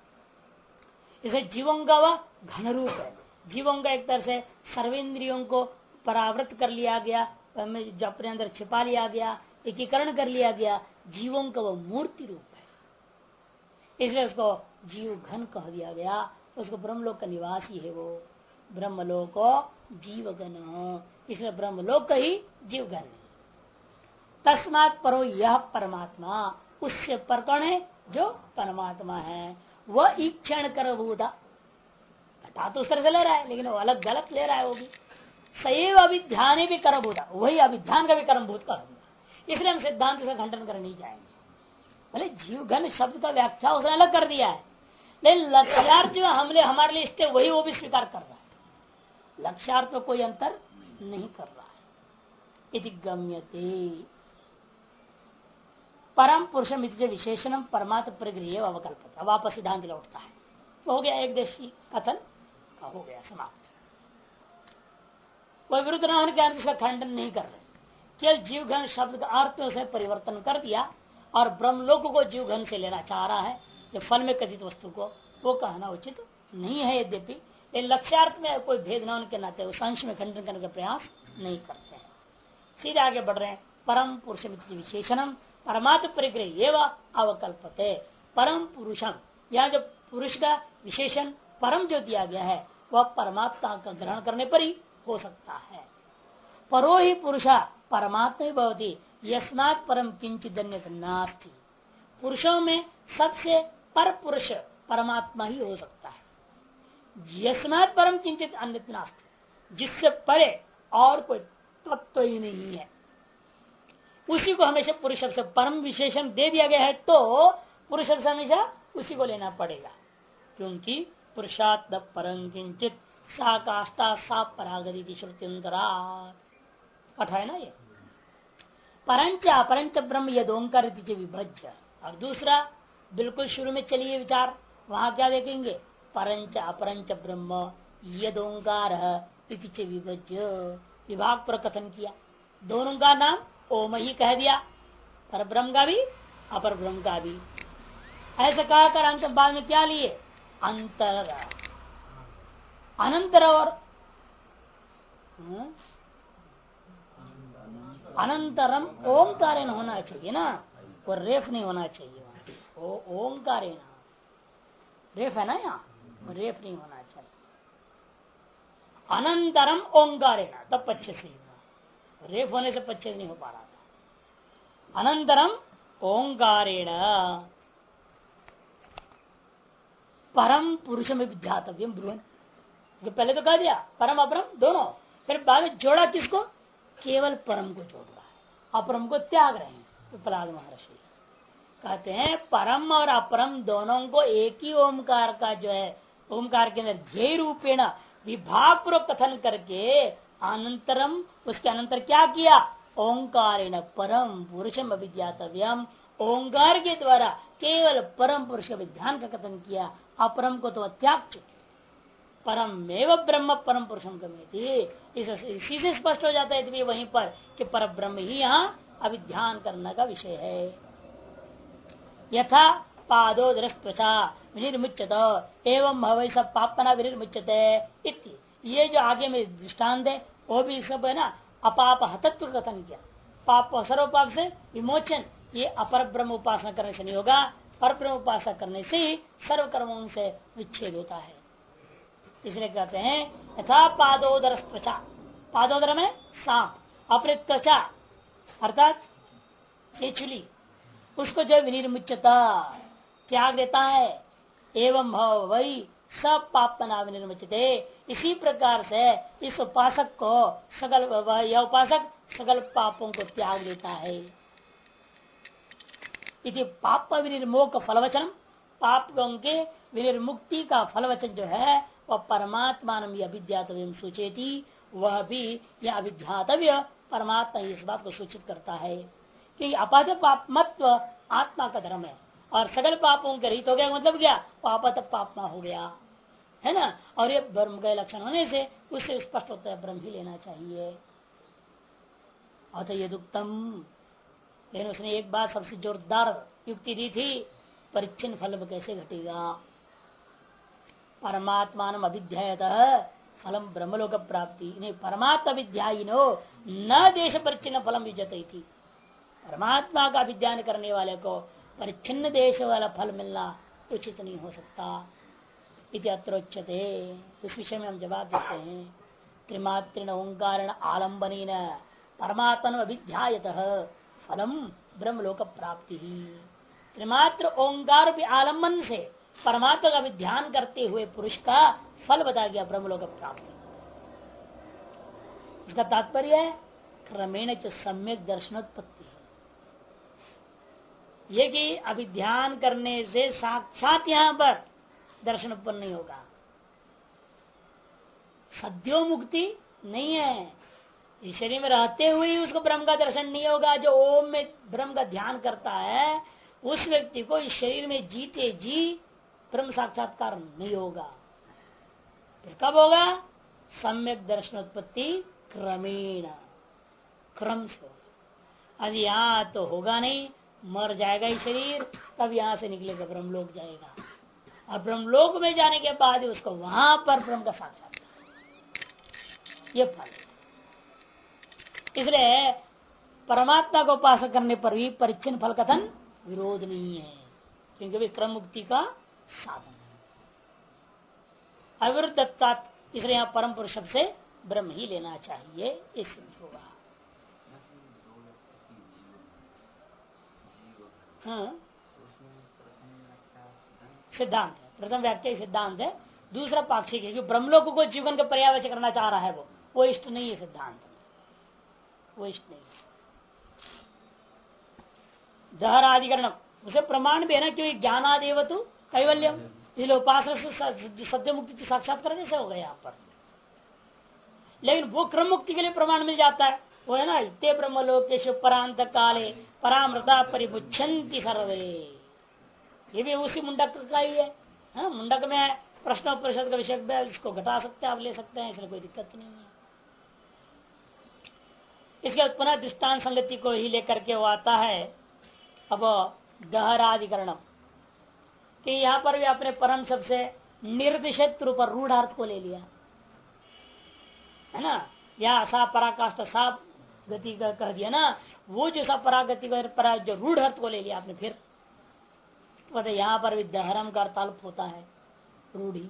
इसे जीवों का वह घन रूप है, जीवों का एक तरह से सर्वेंद्रियों को परावृत कर लिया गया, जो अपने अंदर छिपा लिया गया, एकीकरण कर लिया गया, जीवों का वह मूर्ति रूप है, इसलिए उसको जीव घन कह दिया गया। उसको ब्रह्मलोक का निवासी है वो, ब्रह्मलोक जीवगण, इसलिए ब्रह्मलोक का ही जीवगण। तस्मात् परो यह परमात्मा, उससे पर कौन है? जो परमात्मा है, वह ईक्षण कर भूता, घटा तो उस तरह से ले रहा है, लेकिन वो अलग गलत ले रहा है। वो भी सैव अभिध्यान भी कर्म भूता, वही अभिध्यान का भी कर्म भूत कर दिया। इसलिए हम सिद्धांत का खंडन करने नहीं जाएंगे। भले जीवघन शब्द का व्याख्या उसने अलग कर दिया है, लेकिन लक्ष्यार्थ जो हमारे लिए इष्ट वही वो भी स्वीकार कर रहा है, लक्ष्यार्थ में कोई अंतर नहीं कर रहा है। इति गम्यते परम पुरुष विशेषण परमात्म प्रगृह अवकल्पित। अब वापस सिद्धांत लौटता है। तो हो गया एक देशी कथन का हो गया समाप्त। वह विरुद्ध न होने के कारण इसका खंडन नहीं कर रहे, केवल जीव घन शब्द का अर्थ में उसे परिवर्तन कर दिया और ब्रह्मलोक को जीव घन से लेना चाह रहा है। जो फल में कथित वस्तु को वो कहना उचित नहीं है। यद्यपि ये लक्ष्यार्थ में कोई भेद न होने के नाते उस अंश में खंडन करने का प्रयास नहीं करते हैं। सीधे आगे बढ़ रहे हैं। परम पुरुष विशेषणम परमात्म परिग्रह एवं अवकल्पते। परम पुरुषम, यहाँ जो पुरुष का विशेषण परम जो दिया गया है वह परमात्मा का ग्रहण करने पर ही हो सकता है। परो ही पुरुषा परमात्मा ही भवति यस्मात् परम किंचित अन्यत् नास्ति। पुरुषों में सबसे पर पुरुष परमात्मा ही हो सकता है। यस्मात् परम किंचित अन्यत् नास्ति, जिससे परे और कोई तत्व ही नहीं है। उसी को हमेशा पुरुष शब्द से परम विशेषण दे दिया गया है, तो पुरुष शब्द हमेशा उसी को लेना पड़ेगा, क्योंकि पुरुषात् परम किंचित सा काष्ठा सा परागति श्रुत्यंतरा। कठा है ना ये। परंच अपरंच ब्रह्म यद ओंकार विभज्य। और दूसरा बिल्कुल शुरू में चलिए विचार, वहां क्या देखेंगे? परंच अपरंच ब्रह्म यद ओंकार विभज्य, विभाग पर कथन किया। दोनों का नाम ओम ही कह दिया, पर ब्रह्म का भी अपर ब्रह्म का भी। ऐसा कहकर अंत बाद में क्या लिए? अंतर, अनंतर और अनंतरम ओंकार होना चाहिए ना, और रेफ नहीं होना चाहिए। ओंकार रेफ है ना, यहाँ रेफ नहीं होना चाहिए। अनंतरम ओंकार तब पच्चीस नहीं हुआ, रेफ होने से पच्चीस नहीं हो पा रहा था। अनंतरम ओंकारेण परम पुरुष में विध्यातव्यम ब्रुवन। पहले तो कह दिया परम अपरम दोनों, फिर बाद में जोड़ा किसको? केवल परम को जोड़ रहा है, अपरम को त्याग रहे हैं। प्रहलाद महर्षि कहते हैं परम और अपरम दोनों को एक ही ओमकार का जो है, ओमकार के अंदर ध्येय रूपेण विभाग पूर्वक कथन करके अनंतरम, उसके अनंतर क्या किया? ओंकारेण परम पुरुषम अभिज्ञातव्यम। ओंकार के द्वारा केवल परम पुरुष का ध्यान का कथन किया, अपरम को तो त्याग चुके। परम एवं ब्रह्म परम पुरुषम गम्यते, इसी से स्पष्ट हो जाता है वहीं पर कि पर ब्रह्म ही यहाँ अभिध्यान करने का विषय है। यथा पादोदरस्त्वचा विनिर्मुच्यत एवं वैसा पापना विनिर्मुच्यते इति। ये जो आगे में दृष्टांत है वो भी सब है ना, अपाप हतत्व कथन किया। पाप सर्व पाप से विमोचन, ये अपर ब्रह्म उपासना करने से नहीं होगा, पर ब्रह्म उपासना करने से ही सर्व कर्मों से विच्छेद होता है। इसलिए कहते हैं यथा पादोदर त्वचा, पादोदर में सांप, अपने त्वचा अर्थात ये चुली, उसको जो विनिर्मुच्यता त्याग देता है, एवं वही सब पापना विनिर्मुच्यते। इसी प्रकार से इस उपासक को सकल, यह उपासक सकल पापों को त्याग देता है। इति पाप विनिर्मोक फलवचन, पापों के विनिर्मुक्ति का फलवचन जो है वह परमात्मा अभिध्यातव्य सूचेती, वह भी यह अभिध्यातव्य परमात्मा इस बात को सूचित करता है कि अपाद पापमत्व आत्मा का धर्म है, और सकल पापों के रहित हो गया मतलब क्या? पापत पापमा हो गया है ना। और ये ब्रह्म का लक्षण होने से उससे स्पष्ट होता है ब्रह्म ही लेना चाहिए। अतः यदुक्तम, लेकिन उसने एक बात सबसे जोरदार युक्ति दी थी, परिच्छिन्न फल कैसे घटेगा? परमात्मा अभिध्यायत फलम ब्रह्मलोक प्राप्ति, नहीं परमात्मा विद्यायिनो न देश परिच्छिन्न फलम विजती थी। परमात्मा का विद्यान करने वाले को परिच्छिन्न देश वाला फल मिलना उचित नहीं हो सकता। इति अत्रोच्यते, इस विषय में हम जवाब देते हैं त्रिमात्रेण ओंकारेण आलम्बनेन परमात्मन अभिध्यायत फलम ब्रह्मलोक प्राप्ति ही। त्रिमात्र ओंकार भी आलम्बन से परमात्मा का ध्यान करते हुए पुरुष का फल बता गया ब्रह्मलोक प्राप्ति। इसका तात्पर्य है क्रमेण च सम्यक दर्शनोत्पत्ति है, ये कि अभिध्यान करने से साक्षात यहां पर दर्शन उत्पन्न नहीं होगा, सद्यो मुक्ति नहीं है। इस शरीर में रहते हुए ही उसको ब्रह्म का दर्शन नहीं होगा। जो ओम में ब्रह्म का ध्यान करता है उस व्यक्ति को इस शरीर में जीते जी ब्रह्म साक्षात्कार नहीं होगा। फिर कब होगा? सम्यक दर्शन उत्पत्ति क्रमेण, क्रम से। अब यहाँ तो होगा नहीं, मर जाएगा ही शरीर, तब यहां से निकलेगा ब्रह्मलोक जाएगा। अब ब्रह्मलोक में जाने के बाद उसको वहां पर ब्रह्म का साक्षात्कार, ये फल। इसलिए परमात्मा को उपासना करने पर भी परिच्छिन्न फल कथन विरोध नहीं है, क्योंकि वे क्रम मुक्ति का साधन है, अविरुद्धत्वात्। इसलिए यहाँ परम पुरुष से ब्रह्म ही लेना चाहिए, इस होगा। हाँ, सिद्धांत है, प्रथम व्याख्या सिद्धांत है, दूसरा पाक्षिक है। ब्रह्मलोक को जीवन का पर्यावच करना चाह रहा है वो इष्ट नहीं है सिद्धांत में, वो इष्ट नहीं है। दहराधिकरण उसे प्रमाण भी है ना, क्योंकि ज्ञानादेव तो कैवल्यम, इसलिए उपासना सत्य मुक्ति साक्षात्कार कैसे होगा यहाँ पर। लेकिन वो क्रम मुक्ति के लिए प्रमाण मिल जाता है, वो है ना, इत्ते ब्रह्मलोकेश परांत काले परामृता परिमुच्छन्ति सर्वे। ये भी उसी मुंडक का ही है। हाँ, मुंडक में प्रश्न परिषद का विषय, इसको घटा सकते हैं, आप ले सकते हैं, इसमें कोई दिक्कत नहीं है। इसके बाद पुनः दृष्टांत संगति को ही लेकर के वो आता है। अब दहराधिकरण कि यहाँ पर भी अपने परम शब्द से निर्दिशत रूप रूढ़ अर्थ को ले लिया है ना, या सा पराकाष्ठ सा गति का कह दिया ना, वो जो सा परागति का जो रूढ़ अर्थ को ले लिया आपने, फिर पता यहाँ पर भी दहरम का अल्प होता है रूढ़ी।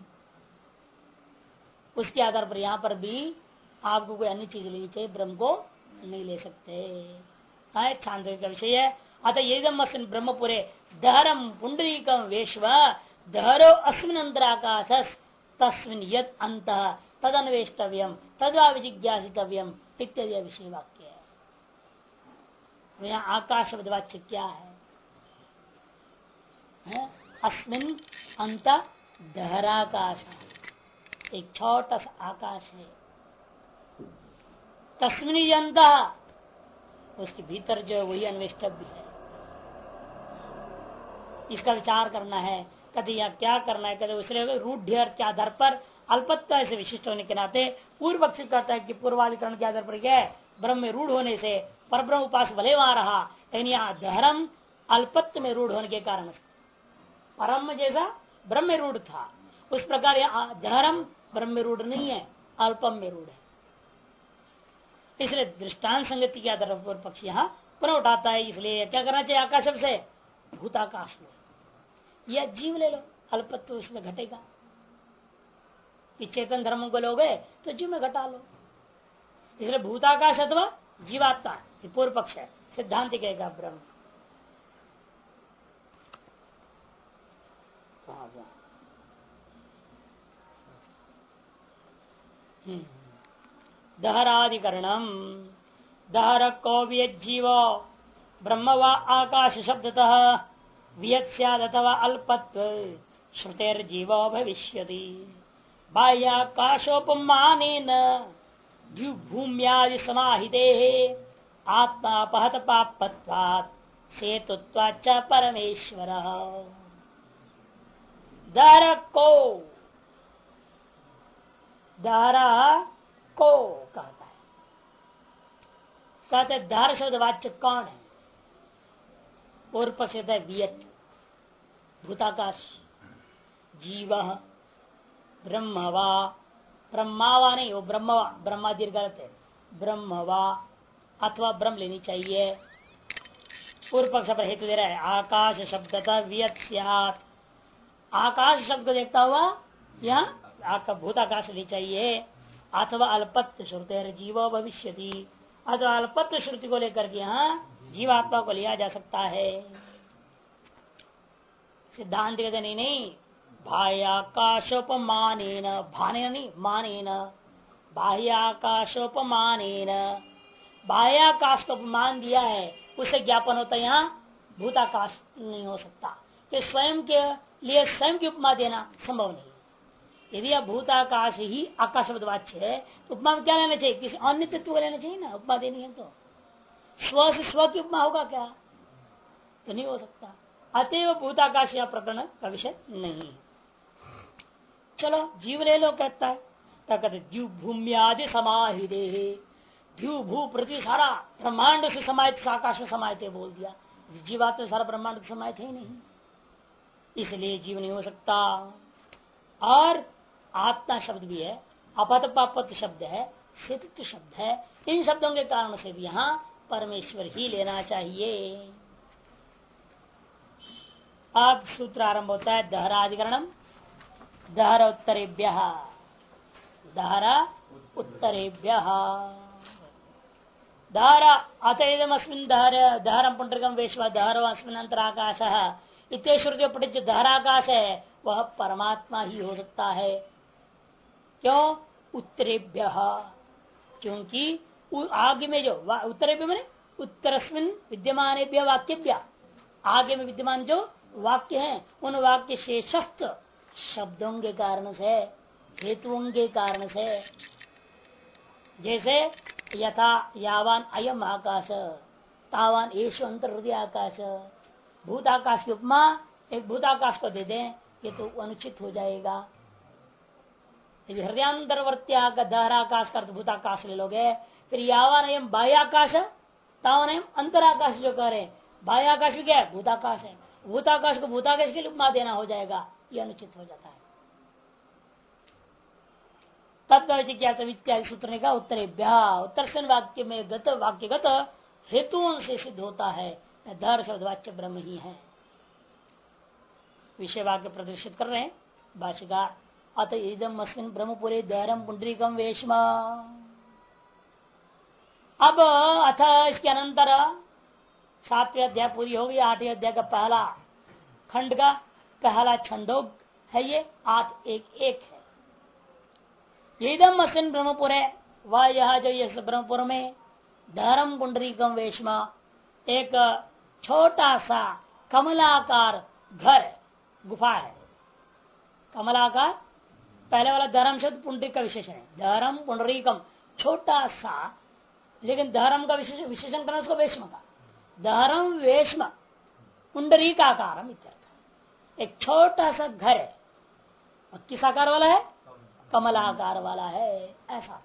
उसके आधार पर यहाँ पर भी आपको कोई अन्य चीज लेनी चाहिए, ब्रह्म को नहीं ले सकते। छांदोग्य का विषय है। अतः यदम ब्रह्मपुरे दहरम पुंडरीकम वेश्व दहरो अस्मिन अंतराकाश तस्मिन यद अंत तद अन्वेष्टव्यम तद्वा विजिज्ञासितव्यम इत्यादि विषय वाक्य है। यहाँ आकाश शब्दवाच्य क्या है? अस्मिन अंत दहराकाश, एक छोटा सा आकाश है, तस्मिन अंत, उसके भीतर जो है वही अन्वेष्टव्य है। इसका विचार करना है। कहते यहाँ क्या करना है? कहते उसने रूढ़ के आधार पर अल्पत्व से विशिष्ट होने के नाते पूर्व पक्षी कहता है कि पूर्वाधिकरण के आधार पर क्या है, ब्रह्म में रूढ़ होने से परब्रह्म उपास भले वहां रहा, लेकिन यहाँ धर्म अल्पत्व में रूढ़ होने के कारण परम जैसा ब्रह्म में रूढ़ था, उस प्रकार यहाँ धर्म ब्रह्म में रूढ़ नहीं है, अल्पम में रूढ़ है। इसलिए दृष्टांत संगति के आधार पर पक्ष यहाँ पुनः उठाता है। इसलिए क्या करना चाहिए? आकाश से भूताकाश लो या जीव ले लो, अल्पत्व उसमें घटेगा। चेतन धर्म को लोगे तो जीव में घटा लो। इसलिए भूताकाश अथवा जीवात्मा, पूर्व पक्ष है, सिद्धांत कहेगा ब्रह्म। दहराधिकरणम दहर को जीव ब्रह्म व आकाश शब्दतः वियत स्याद अथवा अल्पत्व श्रुतेर्जीवो भविष्यति बाह्याकाशोपमानेन भूम्यादि समाहिते आत्मा पहत पापत्वात् सेतुत्वाच्च परमेश्वरः। दहर को कहता है, कहते दहर शब्द वाच्य कौन है? पूर्व पक्ष है वियत, भूताकाश, जीव, ब्रह्मवा, ब्रह्मावा नहीं, वो ब्रह्मा दीर्घ है, ब्रह्मवा अथवा ब्रह्म लेनी चाहिए। पूर्व पक्ष पर हेतु दे रहा है आकाश शब्दता वियत स्यात्। आकाश शब्द देखता हुआ यहाँ भूताकाश लेनी चाहिए। अथवा अल्पत्व श्रुति जीवो भविष्यति, अथवा अल्पत्व श्रुति को लेकर के यहाँ जीवात्मा को लिया जा सकता है। सिद्धांत कहते नहीं, बाह्याकाशोपमानेन, भाने नहीं मानेन, बाह्याकाशोपमानेन, बाह्याकाश को उपमान दिया है, उसे ज्ञापन होता है। यहाँ भूताकाश नहीं हो सकता, कि स्वयं के लिए स्वयं की उपमा देना संभव नहीं। यदि यह भूताकाश ही आकाश शब्द वाच्य है तो उपमा में क्या लेना चाहिए? किसी अन्य तत्व को लेना चाहिए ना, उपमा देनी है तो। स्व से स्व की उपमा होगा क्या? तो नहीं हो सकता। अतएव भूताकाश या प्रकरण का विषय नहीं। चलो जीव ले लो, कहता है कहते द्यू भूमि आदि समाहिदे, द्यू भू पृथ्वी सारा ब्रह्मांड से समाहित आकाश में समाहित बोल दिया। जीवात्मा सारा ब्रह्मांड समाहित है नहीं, इसलिए जीव नहीं हो सकता। और आत्मा शब्द भी है, अपत पापत शब्द है, स्थित शब्द है, इन शब्दों के कारण से भी यहाँ परमेश्वर ही लेना चाहिए। अब सूत्र आरंभ होता है दहराधिकरणम दहर उत्तरेभ्य, दहरा उत्तरेभ्य दहर अतएदमस्मिन् दहर दहरम पुंडरीकम वेश्वा दहरस्मिन् अंतराकाश इतने पठित जो दहराकाश है वह परमात्मा ही हो सकता है। क्यों? उत्तरेभ्य, क्योंकि आगे में जो उत्तरेभ्य मैंने उत्तरस्मिन् विद्यमानेभ्य वाक्यभ्य, आगे में विद्यमान जो वाक्य हैं उन वाक्य शेषस्थ शब्दों के कारण से, हेतुओं के कारण से, जैसे यथा यावान अयम आकाश तावान एषु अंतर्हृदय आकाश, भूताकाश की उपमा एक भूताकाश को दे दें ये तो अनुचित हो जाएगा। यदि हृदयांतरवर्त्या का दहराकाश का भूताकाश ले लोगे, फिर यावान अयम बाह्याकाश तावान अयम अंतराकाश जो कह रहे, बाह्याकाश भी क्या है? भूताकाश है। भूताकाश को भूताकाश के लिए उपमा देना हो जाएगा, यह अनुचित हो जाता है। तत्व सूत्र ने कहा उत्तरेभ्या, उत्तर से वाक्य में गत वाक्यगत हेतुओं से सिद्ध होता है धर शब्द वाच्य ब्रह्म ही है। विषय वाक्य प्रदर्शित कर रहे हैं भाष्यकार। अत इदम अस्मिन् ब्रह्मपुरे दहरम पुंडरीकम वेश्मा। अब अथ इसके अनंतर 7वें अध्याय पूरी होगी। 8वें अध्याय का पहला खंड का पहला छंदोग है ये 8.1.1 है। इदम अस्मिन् ब्रह्मपुरे, वह यह जो ये ब्रह्मपुर में धर्म पुंडरीकम वेश्मा एक छोटा सा कमलाकार घर गुफा है। कमलाकार पहले वाला धर्म शब्द पुंडरीक का विशेषण है। धर्म पुंडरीकम छोटा सा, लेकिन धर्म का विशेषण करना उसको वेश्म का। धर्म वेश्म पुंडरीकाकारम इत्यर्थ, एक छोटा सा घर है। और किस आकार वाला है? कमलाकार वाला है, ऐसा।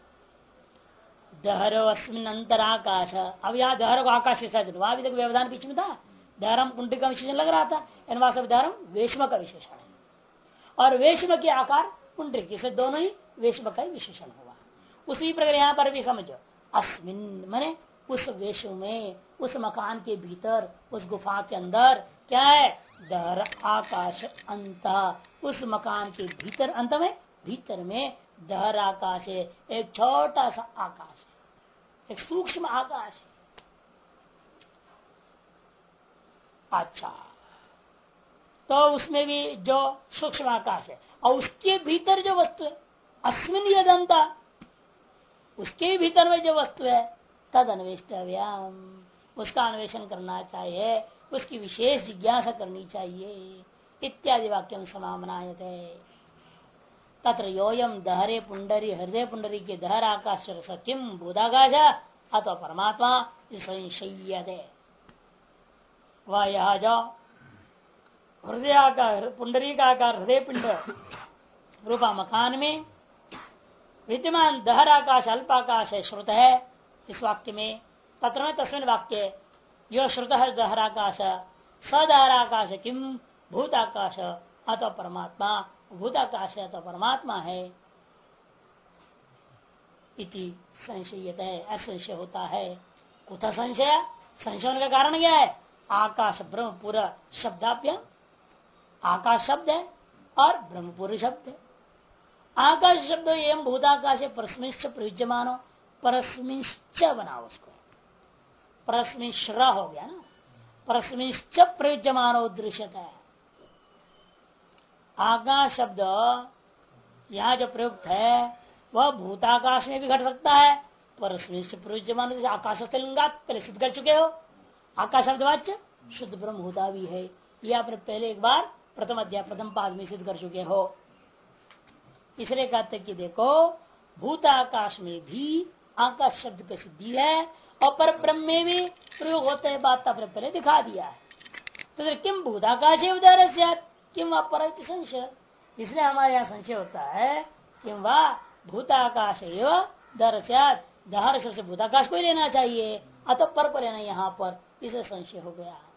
दहरो अस्मिन अंतराकाश, अब यहाँ दहर को आकाश के साथ वहां भी तक व्यवधान बीच में था। धर्म पुंडरीक का विशेषण लग रहा था, इन वास्तव धर्म वेश्म का विशेषण है। और वेश्म के आकार पुंडरीक, इसे दोनों ही वेश्म का ही विशेषण हुआ। उसी प्रकार यहाँ पर भी समझो, अस्मिन माने उस वेश्म में, उस मकान के भीतर, उस गुफा के अंदर क्या है? दहर आकाश अंत, उस मकान के भीतर, अंत में भीतर में दहर आकाश है। एक छोटा सा आकाश है, एक सूक्ष्म आकाश है। अच्छा, तो उसमें भी जो सूक्ष्म आकाश है और उसके भीतर जो वस्तु है, अस्मिन यदंता, उसके भीतर में जो वस्तु है, तद अन्वेष्टव्याम, उसका अन्वेषण करना चाहिए, उसकी विशेष जिज्ञासा करनी चाहिए। इत्यादि वाक्यम समामनायते। तत्र योयम दहरे पुंडरी हृदय पुंडरी के दहर आकाश किम भूताकाश अथवा परमात्मा संशय्यते। वह यह जो हृदय पुंडरी का आकार हृदय पिंड रूपा मकान में विद्यमान दहर आकाश अल्पाकाश है, श्रुत है इस वाक्य में। तत्र में तस्मिन वाक्य यो श्रुत है दहराकाश सदहराकाश किम भूताकाश अथवा परमात्मा, भूताकाश है तो परमात्मा है। इति संशयता है, असंशय होता है। कुछ संशय, संशय होने का कारण क्या है? आकाश ब्रह्मपुर शब्दाभ्याम, आकाश शब्द है और ब्रह्मपुर शब्द है। आकाश शब्द एवं भूताकाश परस्मिश्च प्रयुज्यमानो, परस्मिश्च बनाओ उसको, परस्मिश्र हो गया ना, परस्मिश्च प्रयुज्यमानो दृश्यता है। आकाश शब्द यहाँ जो प्रयुक्त है वह भूताकाश में भी घट सकता है, परस्मिश्च प्रयुज्यमान, आकाश लिंगात पहले सिद्ध कर चुके हो। आकाश शब्द वाच्य शुद्ध ब्रह्म होता भी है, ये आपने पहले एक बार प्रथम अध्याय प्रथम पाद में सिद्ध कर चुके हो। इसलिए कहते कि देखो भूताकाश में भी आकाश शब्द की सिद्धि है और पर ब्रह्म में भी प्रयोग होते हैं, बात आपने पहले दिखा दिया है। तो फिर किम भूताकाश उदार किम वह पर संशय, इसलिए हमारे यहाँ संशय होता है कि वह भूताकाश दर से भूताकाश को ही लेना चाहिए, अतः पर लेना यहाँ पर, इसे संशय हो गया।